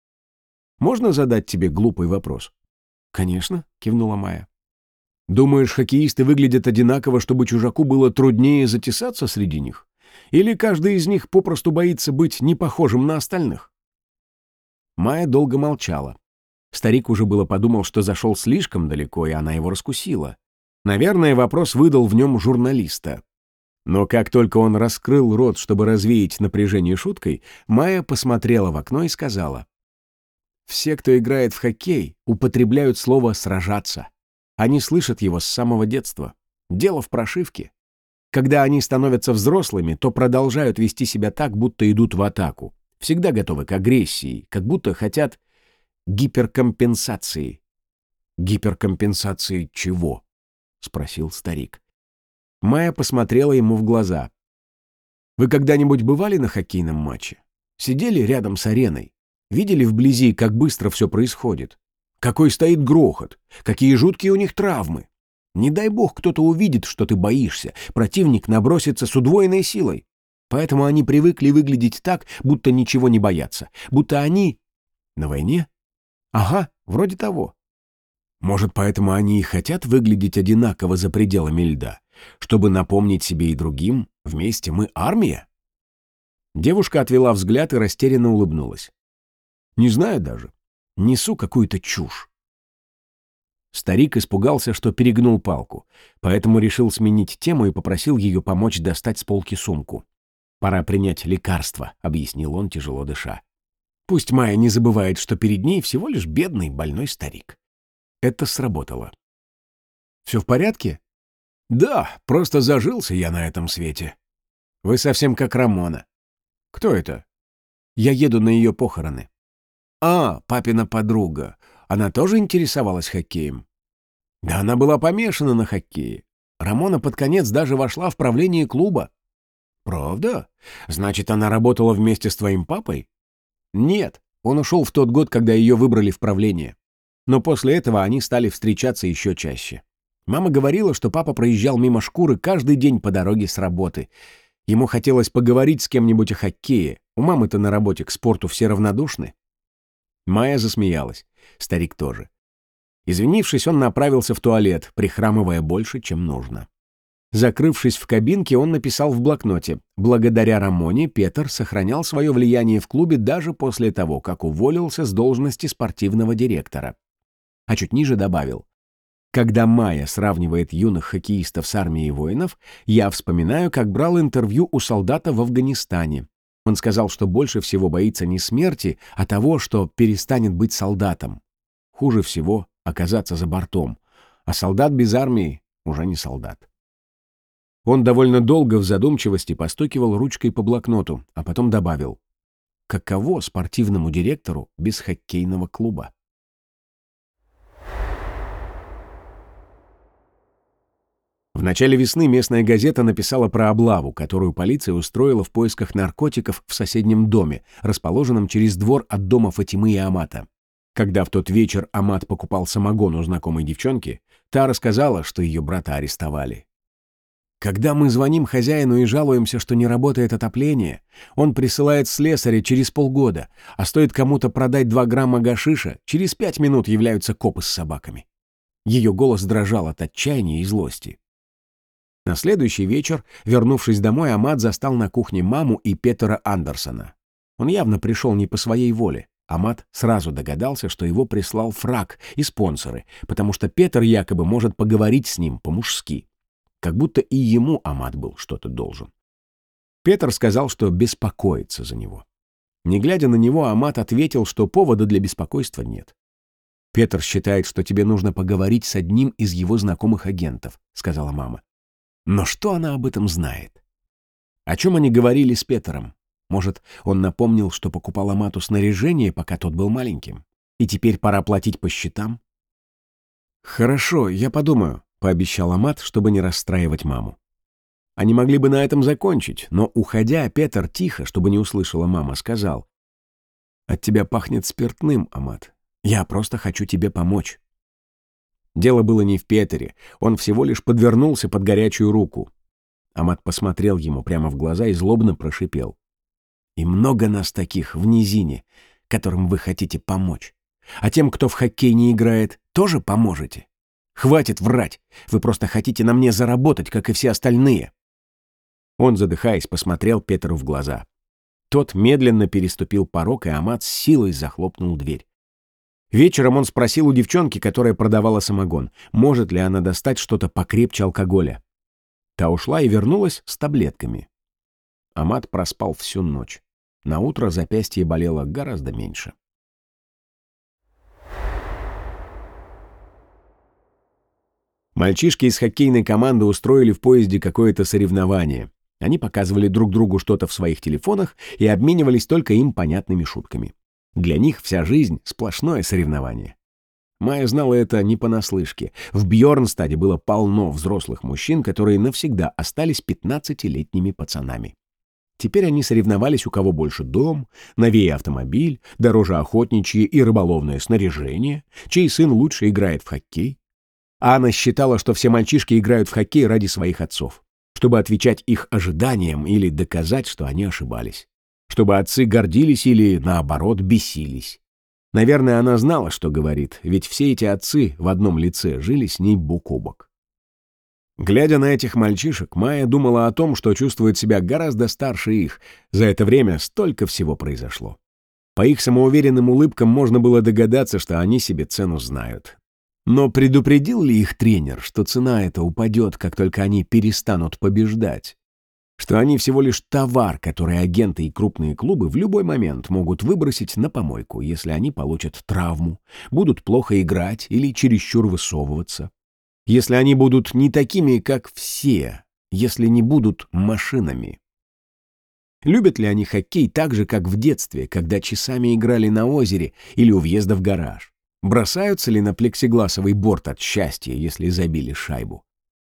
«Можно задать тебе глупый вопрос?» «Конечно», — кивнула Майя. «Думаешь, хоккеисты выглядят одинаково, чтобы чужаку было труднее затесаться среди них? Или каждый из них попросту боится быть не похожим на остальных?» Майя долго молчала. Старик уже было подумал, что зашел слишком далеко, и она его раскусила. Наверное, вопрос выдал в нем журналиста. Но как только он раскрыл рот, чтобы развеять напряжение шуткой, Майя посмотрела в окно и сказала: «Все, кто играет в хоккей, употребляют слово «сражаться». Они слышат его с самого детства. Дело в прошивке. Когда они становятся взрослыми, то продолжают вести себя так, будто идут в атаку. Всегда готовы к агрессии, как будто хотят гиперкомпенсации». «Гиперкомпенсации чего?» — спросил старик. Майя посмотрела ему в глаза. «Вы когда-нибудь бывали на хоккейном матче? Сидели рядом с ареной? Видели вблизи, как быстро все происходит? Какой стоит грохот? Какие жуткие у них травмы? Не дай бог кто-то увидит, что ты боишься. Противник набросится с удвоенной силой. Поэтому они привыкли выглядеть так, будто ничего не боятся. Будто они на войне? Ага, вроде того. Может, поэтому они и хотят выглядеть одинаково за пределами льда, чтобы напомнить себе и другим: вместе мы армия?» Девушка отвела взгляд и растерянно улыбнулась. «Не знаю даже. Несу какую-то чушь». Старик испугался, что перегнул палку, поэтому решил сменить тему и попросил ее помочь достать с полки сумку. «Пора принять лекарство», — объяснил он, тяжело дыша. Пусть Майя не забывает, что перед ней всего лишь бедный больной старик. Это сработало. «Все в порядке?» «Да, просто зажился я на этом свете». «Вы совсем как Рамона». «Кто это?» «Я еду на ее похороны». «А, папина подруга. Она тоже интересовалась хоккеем?» «Да она была помешана на хоккее. Рамона под конец даже вошла в правление клуба». «Правда? Значит, она работала вместе с твоим папой?» «Нет, он ушел в тот год, когда ее выбрали в правление. Но после этого они стали встречаться еще чаще. Мама говорила, что папа проезжал мимо шкуры каждый день по дороге с работы. Ему хотелось поговорить с кем-нибудь о хоккее. У мамы-то на работе к спорту все равнодушны». Майя засмеялась. Старик тоже. Извинившись, он направился в туалет, прихрамывая больше, чем нужно. Закрывшись в кабинке, он написал в блокноте: благодаря Рамоне Петер сохранял свое влияние в клубе даже после того, как уволился с должности спортивного директора. А чуть ниже добавил: когда Майя сравнивает юных хоккеистов с армией воинов, я вспоминаю, как брал интервью у солдата в Афганистане. Он сказал, что больше всего боится не смерти, а того, что перестанет быть солдатом. Хуже всего оказаться за бортом, а солдат без армии уже не солдат. Он довольно долго в задумчивости постукивал ручкой по блокноту, а потом добавил: каково спортивному директору без хоккейного клуба? В начале весны местная газета написала про облаву, которую полиция устроила в поисках наркотиков в соседнем доме, расположенном через двор от дома Фатимы и Амата. Когда в тот вечер Амат покупал самогон у знакомой девчонки, та рассказала, что ее брата арестовали. Когда мы звоним хозяину и жалуемся, что не работает отопление, он присылает слесаря через полгода, а стоит кому-то продать 2 грамма гашиша, через 5 минут являются копы с собаками. Ее голос дрожал от отчаяния и злости. На следующий вечер, вернувшись домой, Амат застал на кухне маму и Петера Андерсона. Он явно пришел не по своей воле. Амат сразу догадался, что его прислал Фрак и спонсоры, потому что Петр якобы может поговорить с ним по-мужски. Как будто и ему Амат был что-то должен. Петр сказал, что беспокоится за него. Не глядя на него, Амат ответил, что повода для беспокойства нет. «Петр считает, что тебе нужно поговорить с одним из его знакомых агентов», — сказала мама. Но что она об этом знает? О чем они говорили с Петером? Может, он напомнил, что покупал Амату снаряжение, пока тот был маленьким? И теперь пора платить по счетам? «Хорошо, я подумаю», — пообещал Амат, чтобы не расстраивать маму. Они могли бы на этом закончить, но, уходя, Петр тихо, чтобы не услышала мама, сказал: «От тебя пахнет спиртным, Амат. Я просто хочу тебе помочь». Дело было не в Петере, он всего лишь подвернулся под горячую руку. Амат посмотрел ему прямо в глаза и злобно прошипел: «И много нас таких в низине, которым вы хотите помочь. А тем, кто в хоккей не играет, тоже поможете? Хватит врать, вы просто хотите на мне заработать, как и все остальные». Он, задыхаясь, посмотрел Петру в глаза. Тот медленно переступил порог, и Амат с силой захлопнул дверь. Вечером он спросил у девчонки, которая продавала самогон, может ли она достать что-то покрепче алкоголя. Та ушла и вернулась с таблетками. Амат проспал всю ночь. Наутро запястье болело гораздо меньше. Мальчишки из хоккейной команды устроили в поезде какое-то соревнование. Они показывали друг другу что-то в своих телефонах и обменивались только им понятными шутками. Для них вся жизнь — сплошное соревнование. Майя знала это не понаслышке. В Бьорнстаде было полно взрослых мужчин, которые навсегда остались 15-летними пацанами. Теперь они соревновались, у кого больше дом, новее автомобиль, дороже охотничье и рыболовное снаряжение, чей сын лучше играет в хоккей. Анна считала, что все мальчишки играют в хоккей ради своих отцов, чтобы отвечать их ожиданиям или доказать, что они ошибались. Чтобы отцы гордились или, наоборот, бесились. Наверное, она знала, что говорит, ведь все эти отцы в одном лице жили с ней бок о бок. Глядя на этих мальчишек, Майя думала о том, что чувствует себя гораздо старше их. За это время столько всего произошло. По их самоуверенным улыбкам можно было догадаться, что они себе цену знают. Но предупредил ли их тренер, что цена эта упадет, как только они перестанут побеждать? Что они всего лишь товар, который агенты и крупные клубы в любой момент могут выбросить на помойку, если они получат травму, будут плохо играть или чересчур высовываться. Если они будут не такими, как все, если не будут машинами. Любят ли они хоккей так же, как в детстве, когда часами играли на озере или у въезда в гараж? Бросаются ли на плексигласовый борт от счастья, если забили шайбу?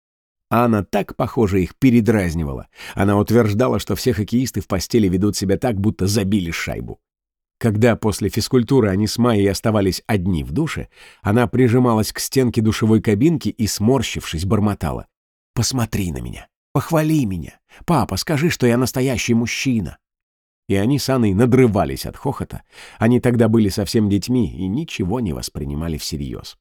Анна так, похоже, их передразнивала. Она утверждала, что все хоккеисты в постели ведут себя так, будто забили шайбу. Когда после физкультуры они с Майей оставались одни в душе, она прижималась к стенке душевой кабинки и, сморщившись, бормотала: «Посмотри на меня, похвали меня. Папа, скажи, что я настоящий мужчина». И они с Анной надрывались от хохота. Они тогда были совсем детьми и ничего не воспринимали всерьез.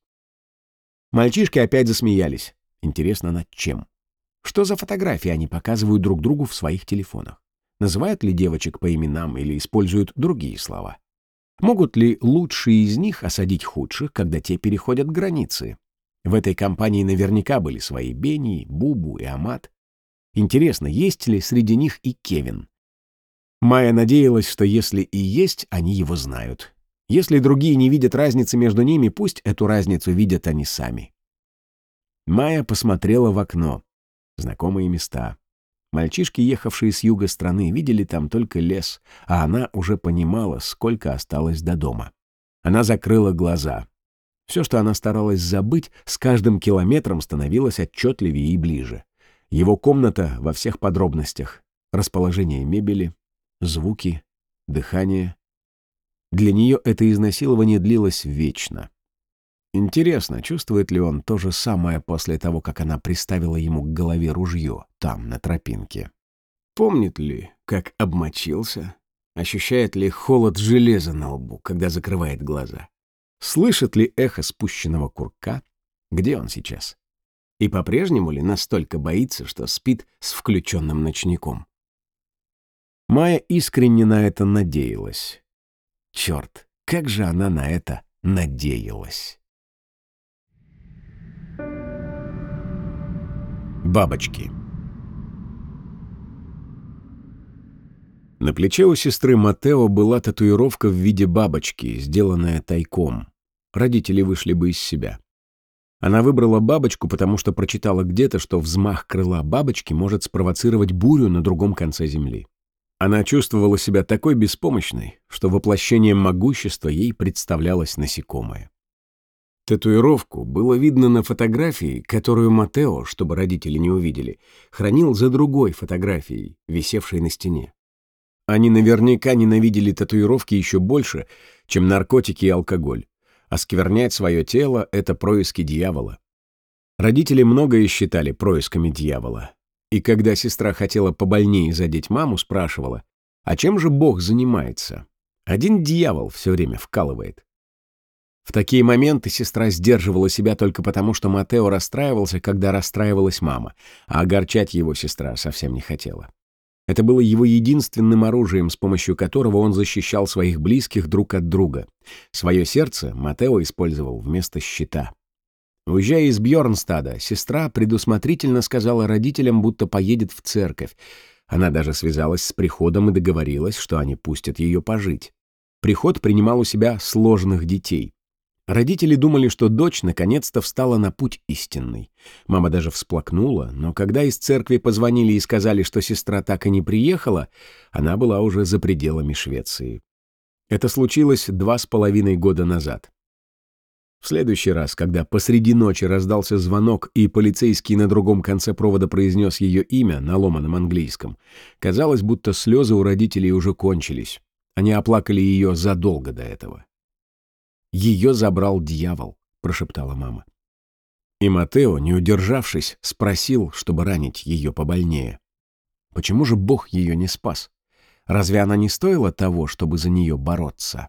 Мальчишки опять засмеялись. Интересно, над чем? Что за фотографии они показывают друг другу в своих телефонах? Называют ли девочек по именам или используют другие слова? Могут ли лучшие из них осадить худших, когда те переходят границы? В этой компании наверняка были свои Бенни, Бубу и Амат. Интересно, есть ли среди них и Кевин? Майя надеялась, что если и есть, они его знают. Если другие не видят разницы между ними, пусть эту разницу видят они сами. Майя посмотрела в окно. Знакомые места. Мальчишки, ехавшие с юга страны, видели там только лес, а она уже понимала, сколько осталось до дома. Она закрыла глаза. Все, что она старалась забыть, с каждым километром становилось отчетливее и ближе. Его комната во всех подробностях. Расположение мебели, звуки, дыхание. Для нее это изнасилование длилось вечно. Интересно, чувствует ли он то же самое после того, как она приставила ему к голове ружье там, на тропинке? Помнит ли, как обмочился? Ощущает ли холод железа на лбу, когда закрывает глаза? Слышит ли эхо спущенного курка? Где он сейчас? И по-прежнему ли настолько боится, что спит с включенным ночником? Майя искренне на это надеялась. Черт, как же она на это надеялась. Бабочки. На плече у сестры Матео была татуировка в виде бабочки, сделанная тайком. Родители вышли бы из себя. Она выбрала бабочку, потому что прочитала где-то, что взмах крыла бабочки может спровоцировать бурю на другом конце земли. Она чувствовала себя такой беспомощной, что воплощением могущества ей представлялось насекомое. Татуировку было видно на фотографии, которую Матео, чтобы родители не увидели, хранил за другой фотографией, висевшей на стене. Они наверняка ненавидели татуировки еще больше, чем наркотики и алкоголь. Осквернять свое тело — это происки дьявола. Родители многое считали происками дьявола. И когда сестра хотела побольнее задеть маму, спрашивала, а чем же Бог занимается? Один дьявол все время вкалывает. В такие моменты сестра сдерживала себя только потому, что Матео расстраивался, когда расстраивалась мама, а огорчать его сестра совсем не хотела. Это было его единственным оружием, с помощью которого он защищал своих близких друг от друга. Свое сердце Матео использовал вместо щита. Уезжая из Бьорнстада, сестра предусмотрительно сказала родителям, будто поедет в церковь. Она даже связалась с приходом и договорилась, что они пустят ее пожить. Приход принимал у себя сложных детей. Родители думали, что дочь наконец-то встала на путь истинный. Мама даже всплакнула, но когда из церкви позвонили и сказали, что сестра так и не приехала, она была уже за пределами Швеции. Это случилось 2,5 года назад. В следующий раз, когда посреди ночи раздался звонок и полицейский на другом конце провода произнес ее имя на ломаном английском, казалось, будто слезы у родителей уже кончились. Они оплакали ее задолго до этого. «Ее забрал дьявол», — прошептала мама. И Матео, не удержавшись, спросил, чтобы ранить ее побольнее. Почему же Бог ее не спас? Разве она не стоила того, чтобы за нее бороться?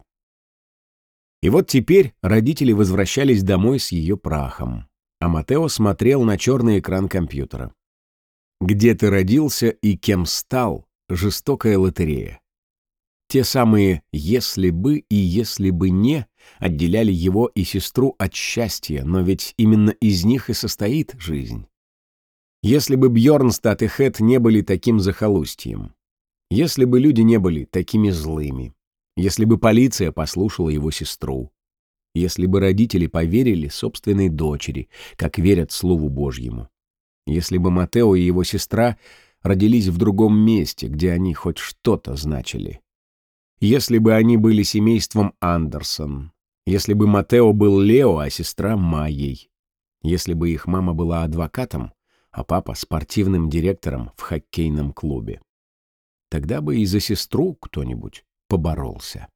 И вот теперь родители возвращались домой с ее прахом, а Матео смотрел на черный экран компьютера. «Где ты родился и кем стал» — жестокая лотерея. Те самые «если бы» и «если бы не» отделяли его и сестру от счастья, но ведь именно из них и состоит жизнь. Если бы Бьорнстад и Хэт не были таким захолустьем, если бы люди не были такими злыми, если бы полиция послушала его сестру, если бы родители поверили собственной дочери, как верят Слову Божьему, если бы Матео и его сестра родились в другом месте, где они хоть что-то значили, если бы они были семейством Андерсон, если бы Матео был Лео, а сестра Майей, если бы их мама была адвокатом, а папа спортивным директором в хоккейном клубе, тогда бы и за сестру кто-нибудь поборолся.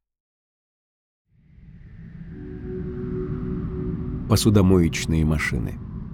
Посудомоечные машины.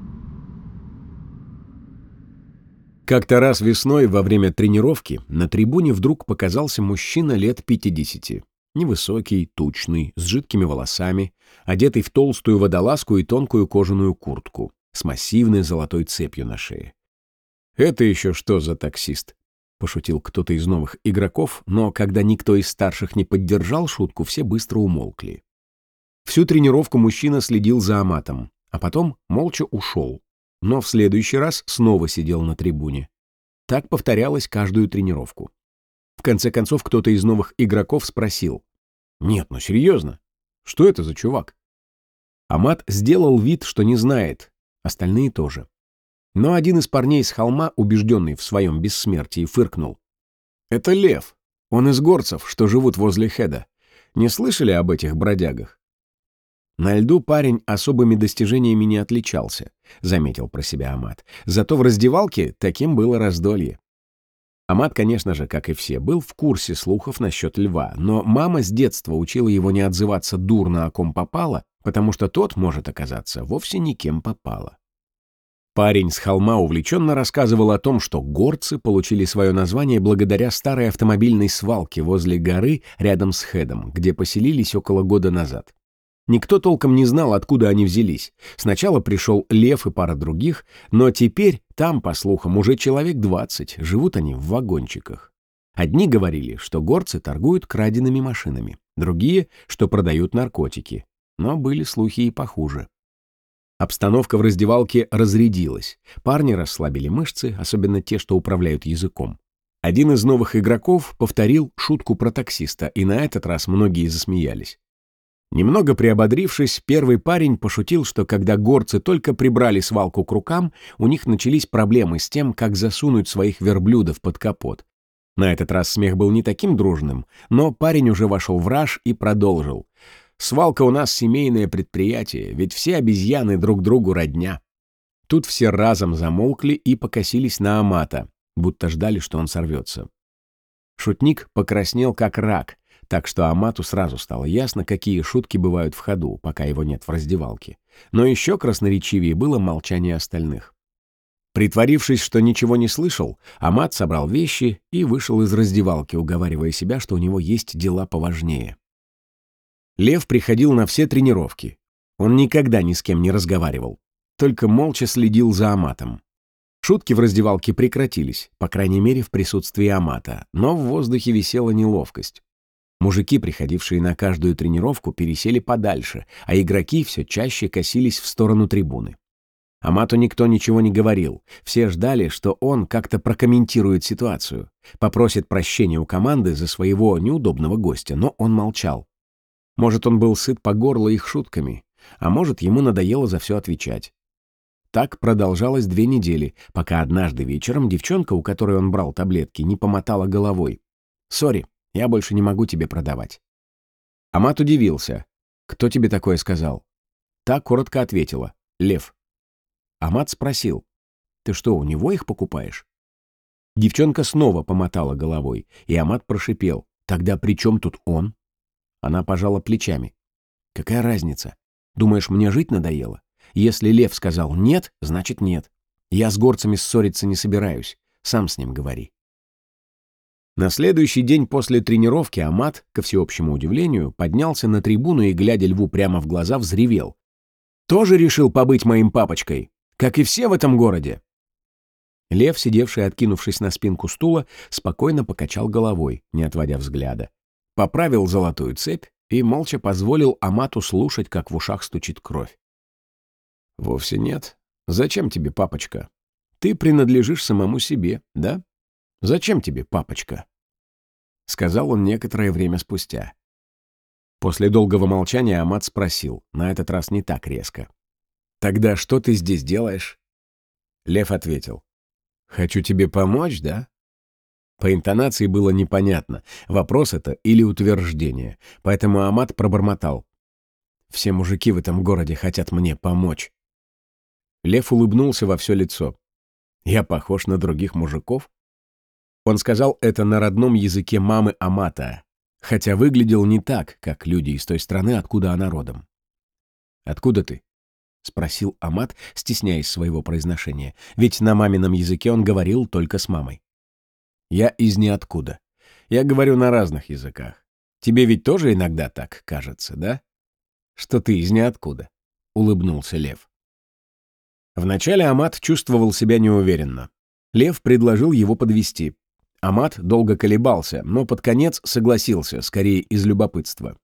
Как-то раз весной во время тренировки на трибуне вдруг показался мужчина лет 50. Невысокий, тучный, с жидкими волосами, одетый в толстую водолазку и тонкую кожаную куртку, с массивной золотой цепью на шее. «Это еще что за таксист?» — пошутил кто-то из новых игроков, но когда никто из старших не поддержал шутку, все быстро умолкли. Всю тренировку мужчина следил за Аматом, а потом молча ушел, но в следующий раз снова сидел на трибуне. Так повторялось каждую тренировку. В конце концов, кто-то из новых игроков спросил: «Нет, ну серьезно, что это за чувак?» Амат сделал вид, что не знает, остальные тоже. Но один из парней с холма, убежденный в своем бессмертии, фыркнул: «Это Лев, он из горцев, что живут возле Хеда. Не слышали об этих бродягах?» «На льду парень особыми достижениями не отличался», — заметил про себя Амат. «Зато в раздевалке таким было раздолье». Амат, конечно же, как и все, был в курсе слухов насчет Льва, но мама с детства учила его не отзываться дурно о ком попало, потому что тот может оказаться вовсе никем попало. Парень с холма увлеченно рассказывал о том, что горцы получили свое название благодаря старой автомобильной свалке возле горы рядом с Хедом, где поселились около года назад. Никто толком не знал, откуда они взялись. Сначала пришел Лев и пара других, но теперь там, по слухам, уже человек 20, живут они в вагончиках. Одни говорили, что горцы торгуют краденными машинами, другие, что продают наркотики, но были слухи и похуже. Обстановка в раздевалке разрядилась. Парни расслабили мышцы, особенно те, что управляют языком. Один из новых игроков повторил шутку про таксиста, и на этот раз многие засмеялись. Немного приободрившись, первый парень пошутил, что когда горцы только прибрали свалку к рукам, у них начались проблемы с тем, как засунуть своих верблюдов под капот. На этот раз смех был не таким дружным, но парень уже вошел в раж и продолжил. «Свалка у нас семейное предприятие, ведь все обезьяны друг другу родня». Тут все разом замолкли и покосились на Амата, будто ждали, что он сорвется. Шутник покраснел как рак, так что Амату сразу стало ясно, какие шутки бывают в ходу, пока его нет в раздевалке. Но еще красноречивее было молчание остальных. Притворившись, что ничего не слышал, Амат собрал вещи и вышел из раздевалки, уговаривая себя, что у него есть дела поважнее. Лев приходил на все тренировки. Он никогда ни с кем не разговаривал, только молча следил за Аматом. Шутки в раздевалке прекратились, по крайней мере в присутствии Амата, но в воздухе висела неловкость. Мужики, приходившие на каждую тренировку, пересели подальше, а игроки все чаще косились в сторону трибуны. Амату никто ничего не говорил, все ждали, что он как-то прокомментирует ситуацию, попросит прощения у команды за своего неудобного гостя, но он молчал. Может, он был сыт по горло их шутками, а может, ему надоело за все отвечать. Так продолжалось 2 недели, пока однажды вечером девчонка, у которой он брал таблетки, не помотала головой. «Сори, я больше не могу тебе продавать». Амат удивился. «Кто тебе такое сказал?» Та коротко ответила. «Лев». Амат спросил. «Ты что, у него их покупаешь?» Девчонка снова помотала головой, и Амат прошипел. «Тогда при чем тут он?» Она пожала плечами. «Какая разница? Думаешь, мне жить надоело? Если Лев сказал «нет», значит «нет». Я с горцами ссориться не собираюсь. Сам с ним говори». На следующий день после тренировки Амат, ко всеобщему удивлению, поднялся на трибуну и, глядя Льву прямо в глаза, взревел. «Тоже решил побыть моим папочкой? Как и все в этом городе?» Лев, сидевший, откинувшись на спинку стула, спокойно покачал головой, не отводя взгляда. Поправил золотую цепь и молча позволил Амату слушать, как в ушах стучит кровь. «Вовсе нет. Зачем тебе папочка? Ты принадлежишь самому себе, да? Зачем тебе папочка?» Сказал он некоторое время спустя. После долгого молчания Амат спросил, на этот раз не так резко. «Тогда что ты здесь делаешь?» Лев ответил. «Хочу тебе помочь, да?» По интонации было непонятно, вопрос это или утверждение, поэтому Амат пробормотал. «Все мужики в этом городе хотят мне помочь». Лев улыбнулся во все лицо. «Я похож на других мужиков?» Он сказал это на родном языке мамы Амата, хотя выглядел не так, как люди из той страны, откуда она родом. «Откуда ты?» — спросил Амат, стесняясь своего произношения, ведь на мамином языке он говорил только с мамой. «Я из ниоткуда. Я говорю на разных языках. Тебе ведь тоже иногда так кажется, да? Что ты из ниоткуда?» — улыбнулся Лев. Вначале Амат чувствовал себя неуверенно. Лев предложил его подвезти. Амат долго колебался, но под конец согласился, скорее из любопытства.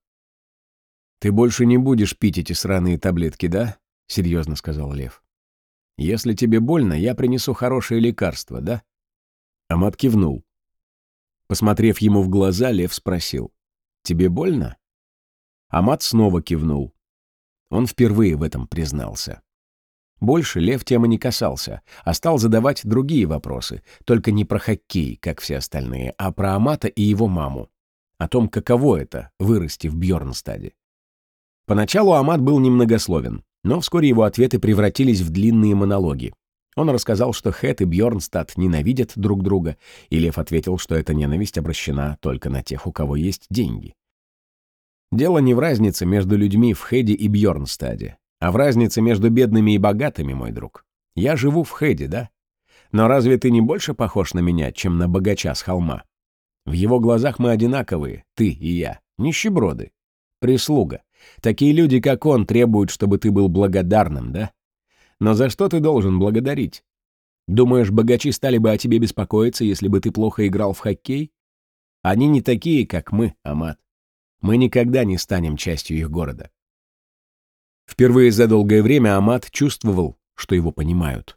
«Ты больше не будешь пить эти сраные таблетки, да?» — серьезно сказал Лев. «Если тебе больно, я принесу хорошее лекарство, да?» Амат кивнул. Посмотрев ему в глаза, Лев спросил. «Тебе больно?» Амат снова кивнул. Он впервые в этом признался. Больше Лев темы не касался, а стал задавать другие вопросы, только не про хоккей, как все остальные, а про Амата и его маму. О том, каково это — вырасти в Бьорнстаде. Поначалу Амат был немногословен, но вскоре его ответы превратились в длинные монологи. Он рассказал, что Хэт и Бьорнстад ненавидят друг друга, и Лев ответил, что эта ненависть обращена только на тех, у кого есть деньги. Дело не в разнице между людьми в Хеде и Бьорнстаде, а в разнице между бедными и богатыми, мой друг. Я живу в Хеде, да? Но разве ты не больше похож на меня, чем на богача с холма? В его глазах мы одинаковые, ты и я, нищеброды, прислуга. Такие люди, как он, требуют, чтобы ты был благодарным, да? Но за что ты должен благодарить? Думаешь, богачи стали бы о тебе беспокоиться, если бы ты плохо играл в хоккей? Они не такие, как мы, Амат. Мы никогда не станем частью их города. Впервые за долгое время Амат чувствовал, что его понимают.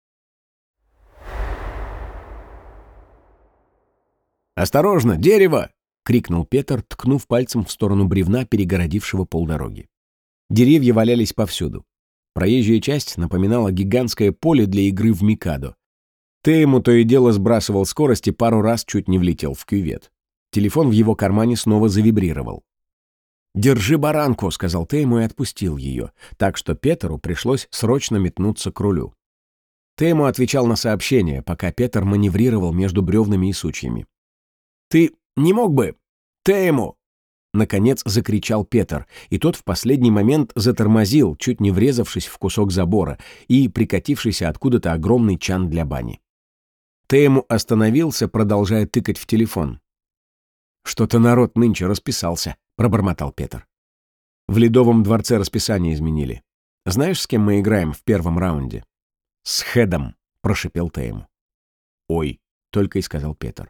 «Осторожно, дерево!» — крикнул Петр, ткнув пальцем в сторону бревна, перегородившего полдороги. Деревья валялись повсюду. Проезжая часть напоминала гигантское поле для игры в микадо. Тейму то и дело сбрасывал скорость и пару раз чуть не влетел в кювет. Телефон в его кармане снова завибрировал. «Держи баранку», — сказал Тейму и отпустил ее, так что Петру пришлось срочно метнуться к рулю. Тейму отвечал на сообщение, пока Петр маневрировал между бревнами и сучьями. «Ты не мог бы? Тейму!» Наконец закричал Петр, и тот в последний момент затормозил, чуть не врезавшись в кусок забора и прикатившийся откуда-то огромный чан для бани. Тейму остановился, продолжая тыкать в телефон. «Что-то народ нынче расписался», — пробормотал Петр. «В Ледовом дворце расписание изменили. Знаешь, с кем мы играем в первом раунде?» «С Хедом», — прошипел Тейму. «Ой», — только и сказал Петр.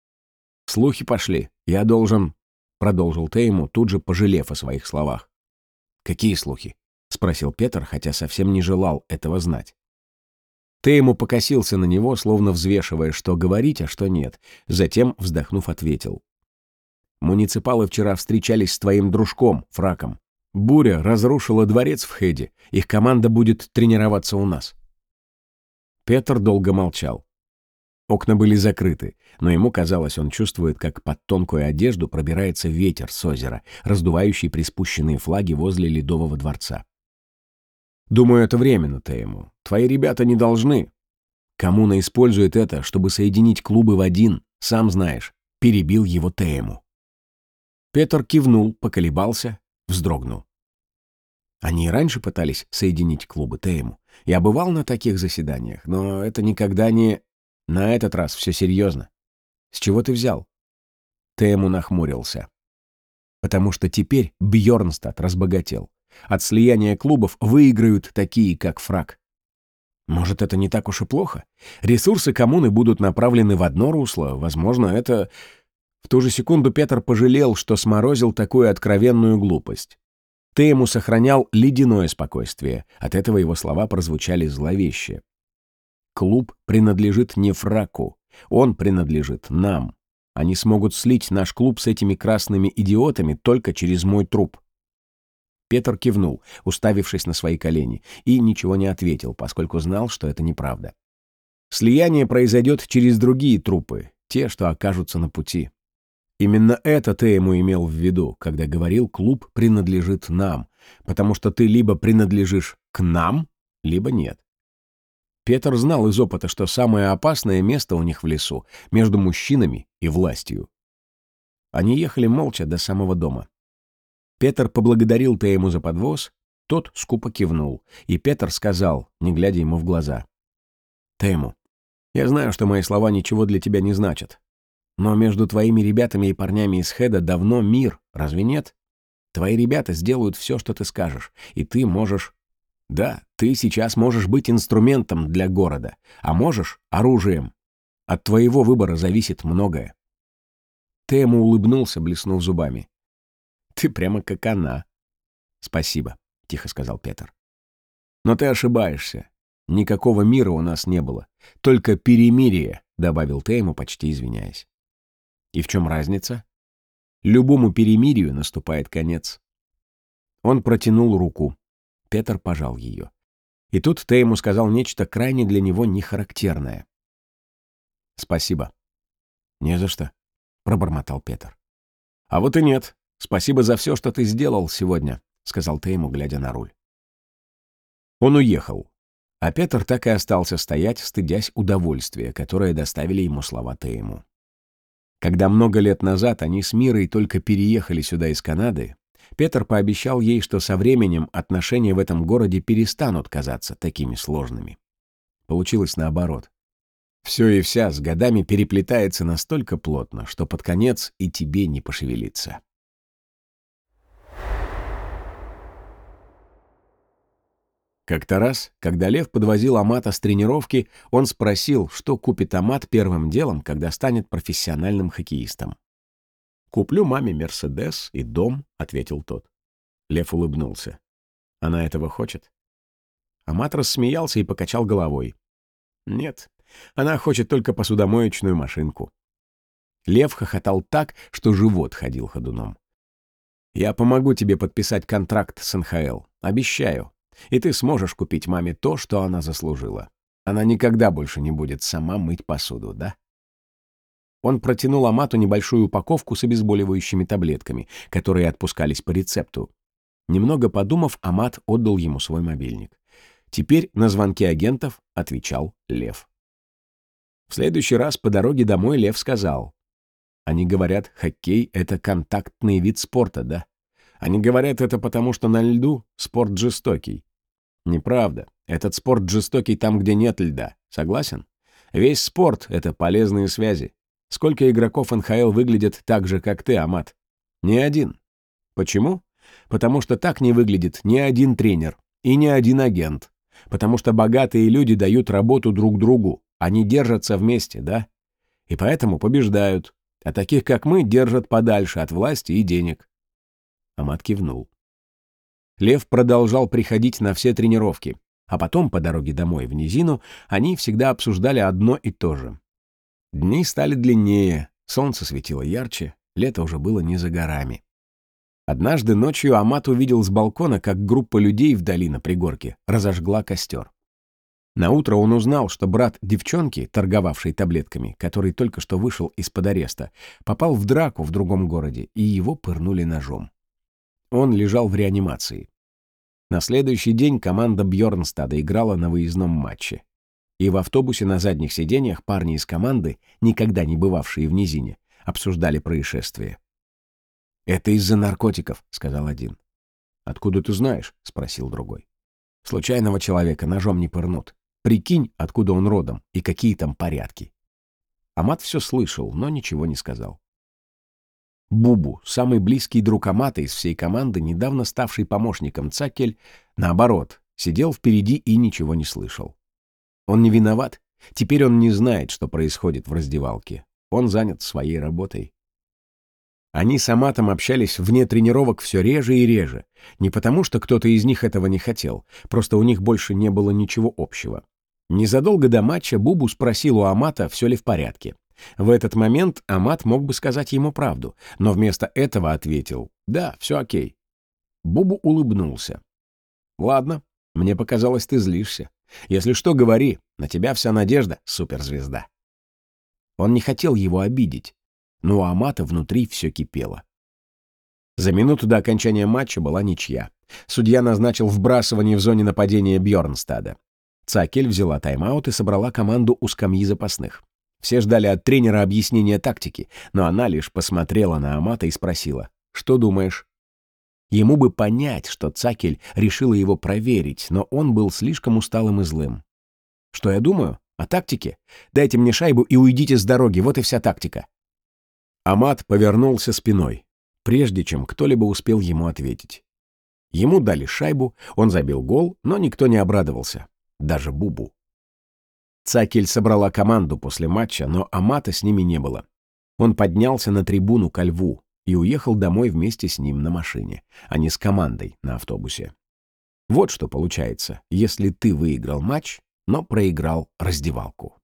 «Слухи пошли. Я должен...» — продолжил Тейму, тут же пожалев о своих словах. «Какие слухи?» — спросил Петр, хотя совсем не желал этого знать. Тейму покосился на него, словно взвешивая, что говорить, а что нет. Затем, вздохнув, ответил. «Муниципалы вчера встречались с твоим дружком, Фраком. Буря разрушила дворец в Хеде. Их команда будет тренироваться у нас». Петр долго молчал. Окна были закрыты, но ему казалось, он чувствует, как под тонкую одежду пробирается ветер с озера, раздувающий приспущенные флаги возле Ледового дворца. «Думаю, это временно, Тейму. Твои ребята не должны. Коммуна использует это, чтобы соединить клубы в один, сам знаешь», — перебил его Тейму. Петр кивнул, поколебался, вздрогнул. Они и раньше пытались соединить клубы, Тейму. Я бывал на таких заседаниях, но это никогда не... На этот раз все серьезно. С чего ты взял? Тейму нахмурился. Потому что теперь Бьорнстад разбогател. От слияния клубов выиграют такие, как Фрак. Может, это не так уж и плохо? Ресурсы коммуны будут направлены в одно русло. Возможно, это... В ту же секунду Петр пожалел, что сморозил такую откровенную глупость. Тейму сохранял ледяное спокойствие. От этого его слова прозвучали зловеще. Клуб принадлежит не Фраку. Он принадлежит нам. Они смогут слить наш клуб с этими красными идиотами только через мой труп. Петр кивнул, уставившись на свои колени, и ничего не ответил, поскольку знал, что это неправда. Слияние произойдет через другие трупы, те, что окажутся на пути. Именно это Тейму имел в виду, когда говорил «клуб принадлежит нам», потому что ты либо принадлежишь к нам, либо нет. Петр знал из опыта, что самое опасное место у них в лесу между мужчинами и властью. Они ехали молча до самого дома. Петр поблагодарил Тейму за подвоз, тот скупо кивнул, и Петр сказал, не глядя ему в глаза. «Тейму, я знаю, что мои слова ничего для тебя не значат, но между твоими ребятами и парнями из Хеда давно мир, разве нет? Твои ребята сделают все, что ты скажешь, и ты можешь... Да, ты сейчас можешь быть инструментом для города, а можешь — оружием. От твоего выбора зависит многое». Тейму улыбнулся, блеснув зубами. «Ты прямо как она». «Спасибо», — тихо сказал Петр. «Но ты ошибаешься. Никакого мира у нас не было. Только перемирие», — добавил Тейму, почти извиняясь. «И в чем разница? Любому перемирию наступает конец». Он протянул руку. Петр пожал ее. И тут Тейму сказал нечто крайне для него нехарактерное. «Спасибо». «Не за что», — пробормотал Петр. «А вот и нет. Спасибо за все, что ты сделал сегодня», — сказал Тейму, глядя на руль. Он уехал, а Петр так и остался стоять, стыдясь удовольствия, которое доставили ему слова Тейму. Когда много лет назад они с Мирой только переехали сюда из Канады, Петр пообещал ей, что со временем отношения в этом городе перестанут казаться такими сложными. Получилось наоборот. Все и вся с годами переплетается настолько плотно, что под конец и тебе не пошевелиться. Как-то раз, когда Лев подвозил Амата с тренировки, он спросил, что купит Амат первым делом, когда станет профессиональным хоккеистом. «Куплю маме Мерседес и дом», — ответил тот. Лев улыбнулся. «Она этого хочет?» Амат рассмеялся и покачал головой. «Нет, она хочет только посудомоечную машинку». Лев хохотал так, что живот ходил ходуном. «Я помогу тебе подписать контракт с НХЛ. Обещаю. И ты сможешь купить маме то, что она заслужила. Она никогда больше не будет сама мыть посуду, да?» Он протянул Амату небольшую упаковку с обезболивающими таблетками, которые отпускались по рецепту. Немного подумав, Амат отдал ему свой мобильник. Теперь на звонки агентов отвечал Лев. В следующий раз по дороге домой Лев сказал: «Они говорят, хоккей — это контактный вид спорта, да? Они говорят это потому, что на льду спорт жестокий. Неправда. Этот спорт жестокий там, где нет льда. Согласен? Весь спорт — это полезные связи. Сколько игроков НХЛ выглядят так же, как ты, Амат? Ни один. Почему? Потому что так не выглядит ни один тренер и ни один агент. Потому что богатые люди дают работу друг другу. Они держатся вместе, да? И поэтому побеждают. А таких, как мы, держат подальше от власти и денег». Амат кивнул. Лев продолжал приходить на все тренировки, а потом по дороге домой в низину они всегда обсуждали одно и то же. Дни стали длиннее, солнце светило ярче, лето уже было не за горами. Однажды ночью Амат увидел с балкона, как группа людей вдали на пригорке разожгла костер. Наутро он узнал, что брат девчонки, торговавшей таблетками, который только что вышел из-под ареста, попал в драку в другом городе, и его пырнули ножом. Он лежал в реанимации. На следующий день команда Бьорнстада играла на выездном матче. И в автобусе на задних сиденьях парни из команды, никогда не бывавшие в низине, обсуждали происшествие. «Это из-за наркотиков», — сказал один. «Откуда ты знаешь?» — спросил другой. «Случайного человека ножом не пырнут. Прикинь, откуда он родом и какие там порядки». Амат все слышал, но ничего не сказал. Бубу, самый близкий друг Амата из всей команды, недавно ставший помощником Цакель, наоборот, сидел впереди и ничего не слышал. Он не виноват. Теперь он не знает, что происходит в раздевалке. Он занят своей работой. Они с Аматом общались вне тренировок все реже и реже. Не потому, что кто-то из них этого не хотел, просто у них больше не было ничего общего. Незадолго до матча Бубу спросил у Амата, все ли в порядке. В этот момент Амат мог бы сказать ему правду, но вместо этого ответил: «Да, все окей». Бубу улыбнулся. «Ладно, мне показалось, ты злишься. Если что, говори, на тебя вся надежда, суперзвезда». Он не хотел его обидеть, но у Амата внутри все кипело. За минуту до окончания матча была ничья. Судья назначил вбрасывание в зоне нападения Бьорнстада. Цакель взяла тайм-аут и собрала команду у скамьи запасных. Все ждали от тренера объяснения тактики, но она лишь посмотрела на Амата и спросила: «Что думаешь?» Ему бы понять, что Цакель решила его проверить, но он был слишком усталым и злым. «Что я думаю? О тактике? Дайте мне шайбу и уйдите с дороги, вот и вся тактика». Амат повернулся спиной, прежде чем кто-либо успел ему ответить. Ему дали шайбу, он забил гол, но никто не обрадовался, даже Бубу. Цакель собрала команду после матча, но Амата с ними не было. Он поднялся на трибуну ко Льву и уехал домой вместе с ним на машине, а не с командой на автобусе. Вот что получается, если ты выиграл матч, но проиграл раздевалку.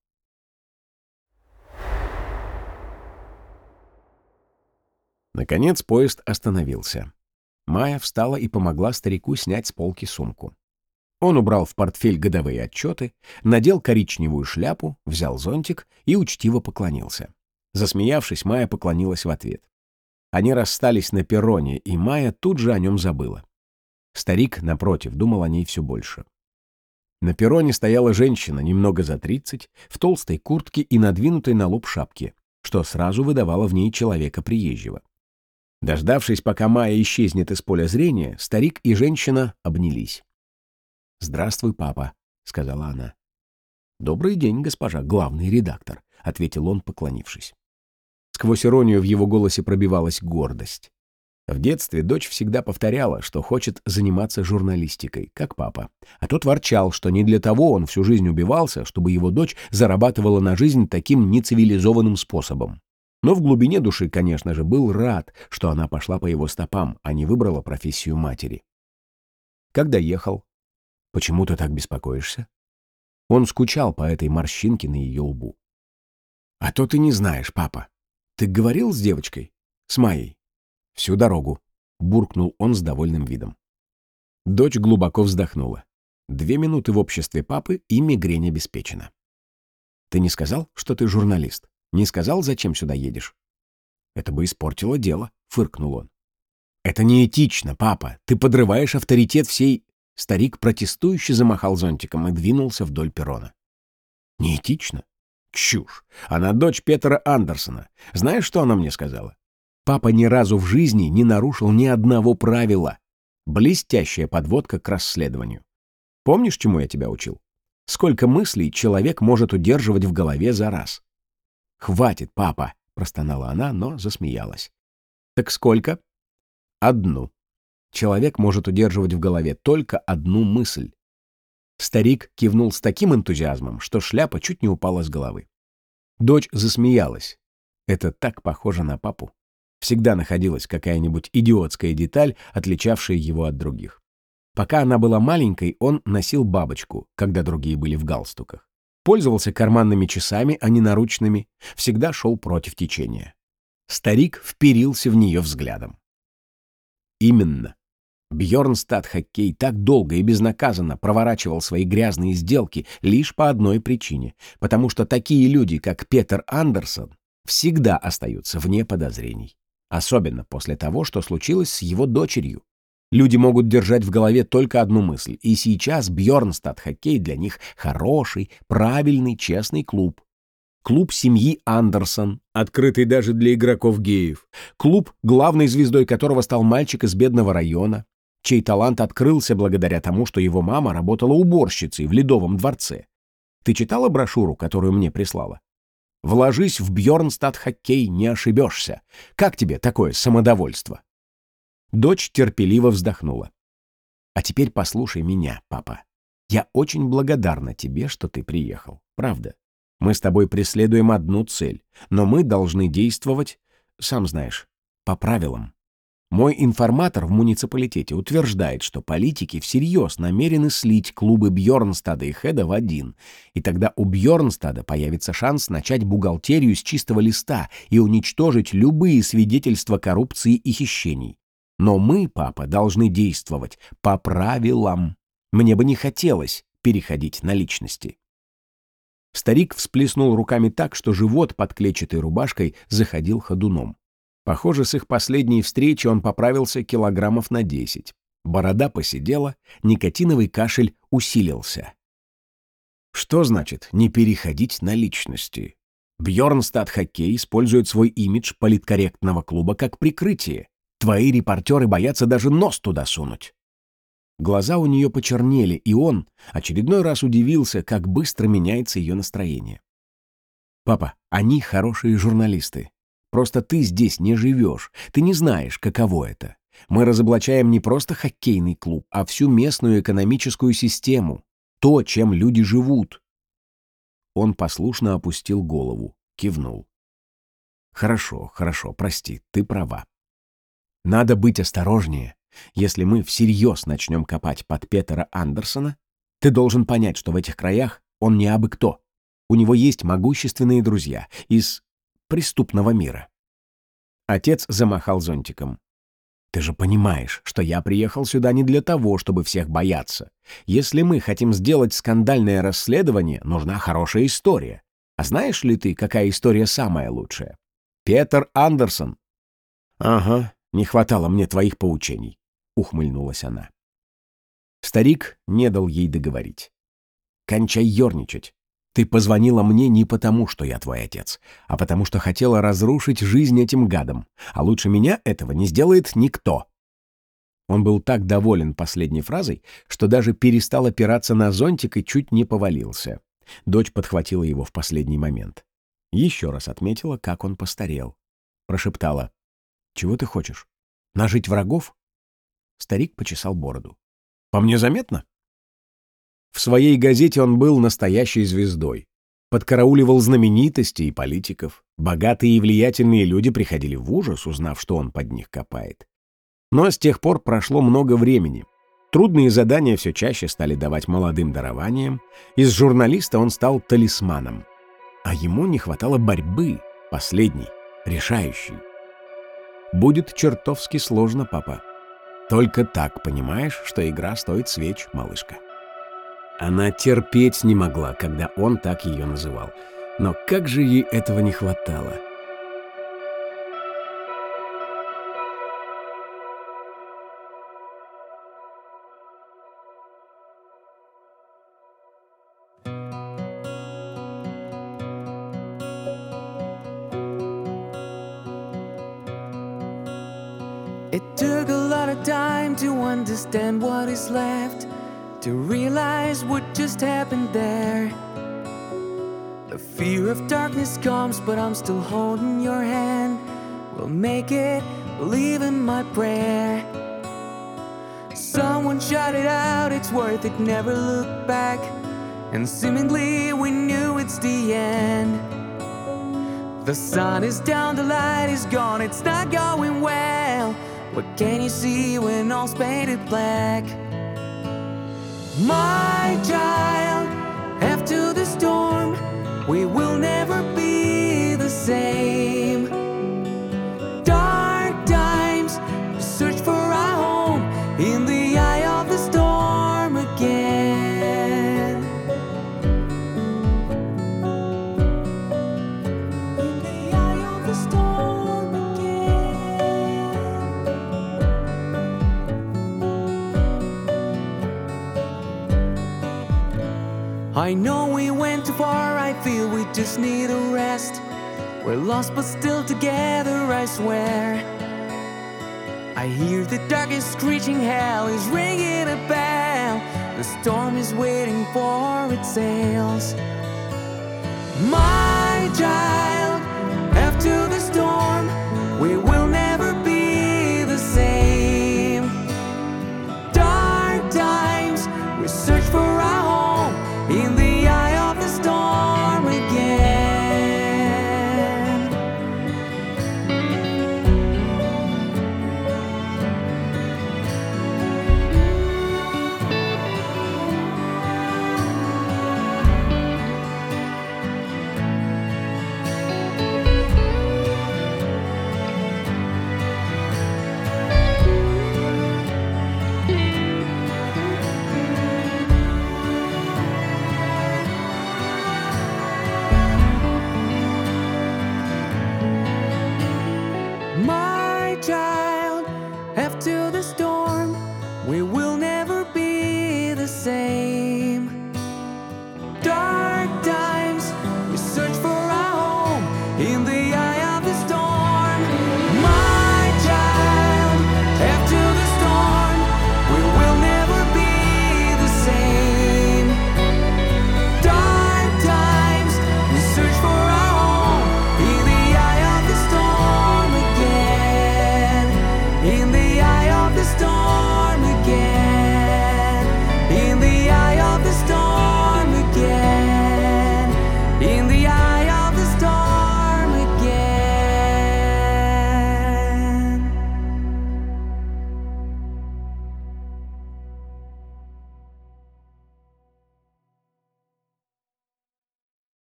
Наконец поезд остановился. Майя встала и помогла старику снять с полки сумку. Он убрал в портфель годовые отчеты, надел коричневую шляпу, взял зонтик и учтиво поклонился. Засмеявшись, Майя поклонилась в ответ. Они расстались на перроне, и Майя тут же о нем забыла. Старик, напротив, думал о ней все больше. На перроне стояла женщина, немного за 30, в толстой куртке и надвинутой на лоб шапке, что сразу выдавало в ней человека приезжего. Дождавшись, пока Майя исчезнет из поля зрения, старик и женщина обнялись. «Здравствуй, папа», — сказала она. «Добрый день, госпожа главный редактор», — ответил он, поклонившись. Сквозь иронию в его голосе пробивалась гордость. В детстве дочь всегда повторяла, что хочет заниматься журналистикой, как папа. А тот ворчал, что не для того он всю жизнь убивался, чтобы его дочь зарабатывала на жизнь таким нецивилизованным способом. Но в глубине души, конечно же, был рад, что она пошла по его стопам, а не выбрала профессию матери. «Когда ехал? Почему ты так беспокоишься?» Он скучал по этой морщинке на ее лбу. «А то ты не знаешь, папа. Ты говорил с девочкой? С Майей?» «Всю дорогу», — буркнул он с довольным видом. Дочь глубоко вздохнула. 2 минуты в обществе папы, и мигрень обеспечена. «Ты не сказал, что ты журналист? Не сказал, зачем сюда едешь?» «Это бы испортило дело», — фыркнул он. «Это неэтично, папа. Ты подрываешь авторитет всей...» Старик протестующе замахал зонтиком и двинулся вдоль перрона. «Неэтично? Чушь. Она дочь Петера Андерсона. Знаешь, что она мне сказала? Папа ни разу в жизни не нарушил ни одного правила. Блестящая подводка к расследованию. Помнишь, чему я тебя учил? Сколько мыслей человек может удерживать в голове за раз?» «Хватит, папа», — простонала она, но засмеялась. «Так сколько?» «Одну. Человек может удерживать в голове только одну мысль». Старик кивнул с таким энтузиазмом, что шляпа чуть не упала с головы. Дочь засмеялась. Это так похоже на папу. Всегда находилась какая-нибудь идиотская деталь, отличавшая его от других. Пока она была маленькой, он носил бабочку, когда другие были в галстуках. Пользовался карманными часами, а не наручными, всегда шел против течения. Старик вперился в нее взглядом. Именно. Бьернстад Хоккей так долго и безнаказанно проворачивал свои грязные сделки лишь по одной причине, потому что такие люди, как Петер Андерсон, всегда остаются вне подозрений. Особенно после того, что случилось с его дочерью. Люди могут держать в голове только одну мысль, и сейчас Бьернстад Хоккей для них хороший, правильный, честный клуб. Клуб семьи Андерсон, открытый даже для игроков-геев. Клуб, главной звездой которого стал мальчик из бедного района, чей талант открылся благодаря тому, что его мама работала уборщицей в Ледовом дворце. Ты читала брошюру, которую мне прислала? Вложись в Бьернстад Хоккей, не ошибешься. Как тебе такое самодовольство?» Дочь терпеливо вздохнула. «А теперь послушай меня, папа. Я очень благодарна тебе, что ты приехал. Правда. Мы с тобой преследуем одну цель, но мы должны действовать, сам знаешь, по правилам. Мой информатор в муниципалитете утверждает, что политики всерьез намерены слить клубы Бьернстада и Хеда в один, и тогда у Бьернстада появится шанс начать бухгалтерию с чистого листа и уничтожить любые свидетельства коррупции и хищений. Но мы, папа, должны действовать по правилам. Мне бы не хотелось переходить на личности». Старик всплеснул руками так, что живот под клетчатой рубашкой заходил ходуном. Похоже, с их последней встречи он поправился килограммов на 10. Борода поседела, никотиновый кашель усилился. Что значит не переходить на личности? Бьернстад Хоккей использует свой имидж политкорректного клуба как прикрытие. Твои репортеры боятся даже нос туда сунуть. Глаза у нее почернели, и он очередной раз удивился, как быстро меняется ее настроение. «Папа, они хорошие журналисты. Просто ты здесь не живешь, ты не знаешь, каково это. Мы разоблачаем не просто хоккейный клуб, а всю местную экономическую систему, то, чем люди живут». Он послушно опустил голову, кивнул. «Хорошо, хорошо, прости, ты права. Надо быть осторожнее. Если мы всерьез начнем копать под Петера Андерсона, ты должен понять, что в этих краях он не абы кто. У него есть могущественные друзья из преступного мира». Отец замахал зонтиком. «Ты же понимаешь, что я приехал сюда не для того, чтобы всех бояться. Если мы хотим сделать скандальное расследование, нужна хорошая история. А знаешь ли ты, какая история самая лучшая? Петер Андерсон». «Ага, не хватало мне твоих поучений», — ухмыльнулась она. Старик не дал ей договорить. «Кончай ерничать. Ты позвонила мне не потому, что я твой отец, а потому что хотела разрушить жизнь этим гадам. А лучше меня этого не сделает никто». Он был так доволен последней фразой, что даже перестал опираться на зонтик и чуть не повалился. Дочь подхватила его в последний момент. Еще раз отметила, как он постарел. Прошептала: «Чего ты хочешь? Нажить врагов?» Старик почесал бороду. «По мне заметно?» В своей газете он был настоящей звездой. Подкарауливал знаменитостей и политиков. Богатые и влиятельные люди приходили в ужас, узнав, что он под них копает. Но с тех пор прошло много времени. Трудные задания все чаще стали давать молодым дарованиям. Из журналиста он стал талисманом. А ему не хватало борьбы, последней, решающей. «Будет чертовски сложно, папа. Только так понимаешь, что игра стоит свеч, малышка». Она терпеть не могла, когда он так ее называл. Но как же ей этого не хватало? It took a lot of time to understand what is left, to realize what just happened there. The fear of darkness comes, but I'm still holding your hand. We'll make it, believe in my prayer. Someone shout it out, it's worth it, never look back. And seemingly we knew it's the end. The sun is down, the light is gone, it's not going well. What can you see when all's painted black? My child, after the storm, we will never be the same. Dark times, we search for our home in the eye of the storm again. In the eye of the storm again. I know we went too far, I feel we just need a rest. We're lost but still together, I swear. I hear the darkest screeching, hell is ringing a bell. The storm is waiting for its sails. My child, after the storm, we will never be the same. Dark times, we search for our home in the eye of the storm again. My child, after the storm, we will never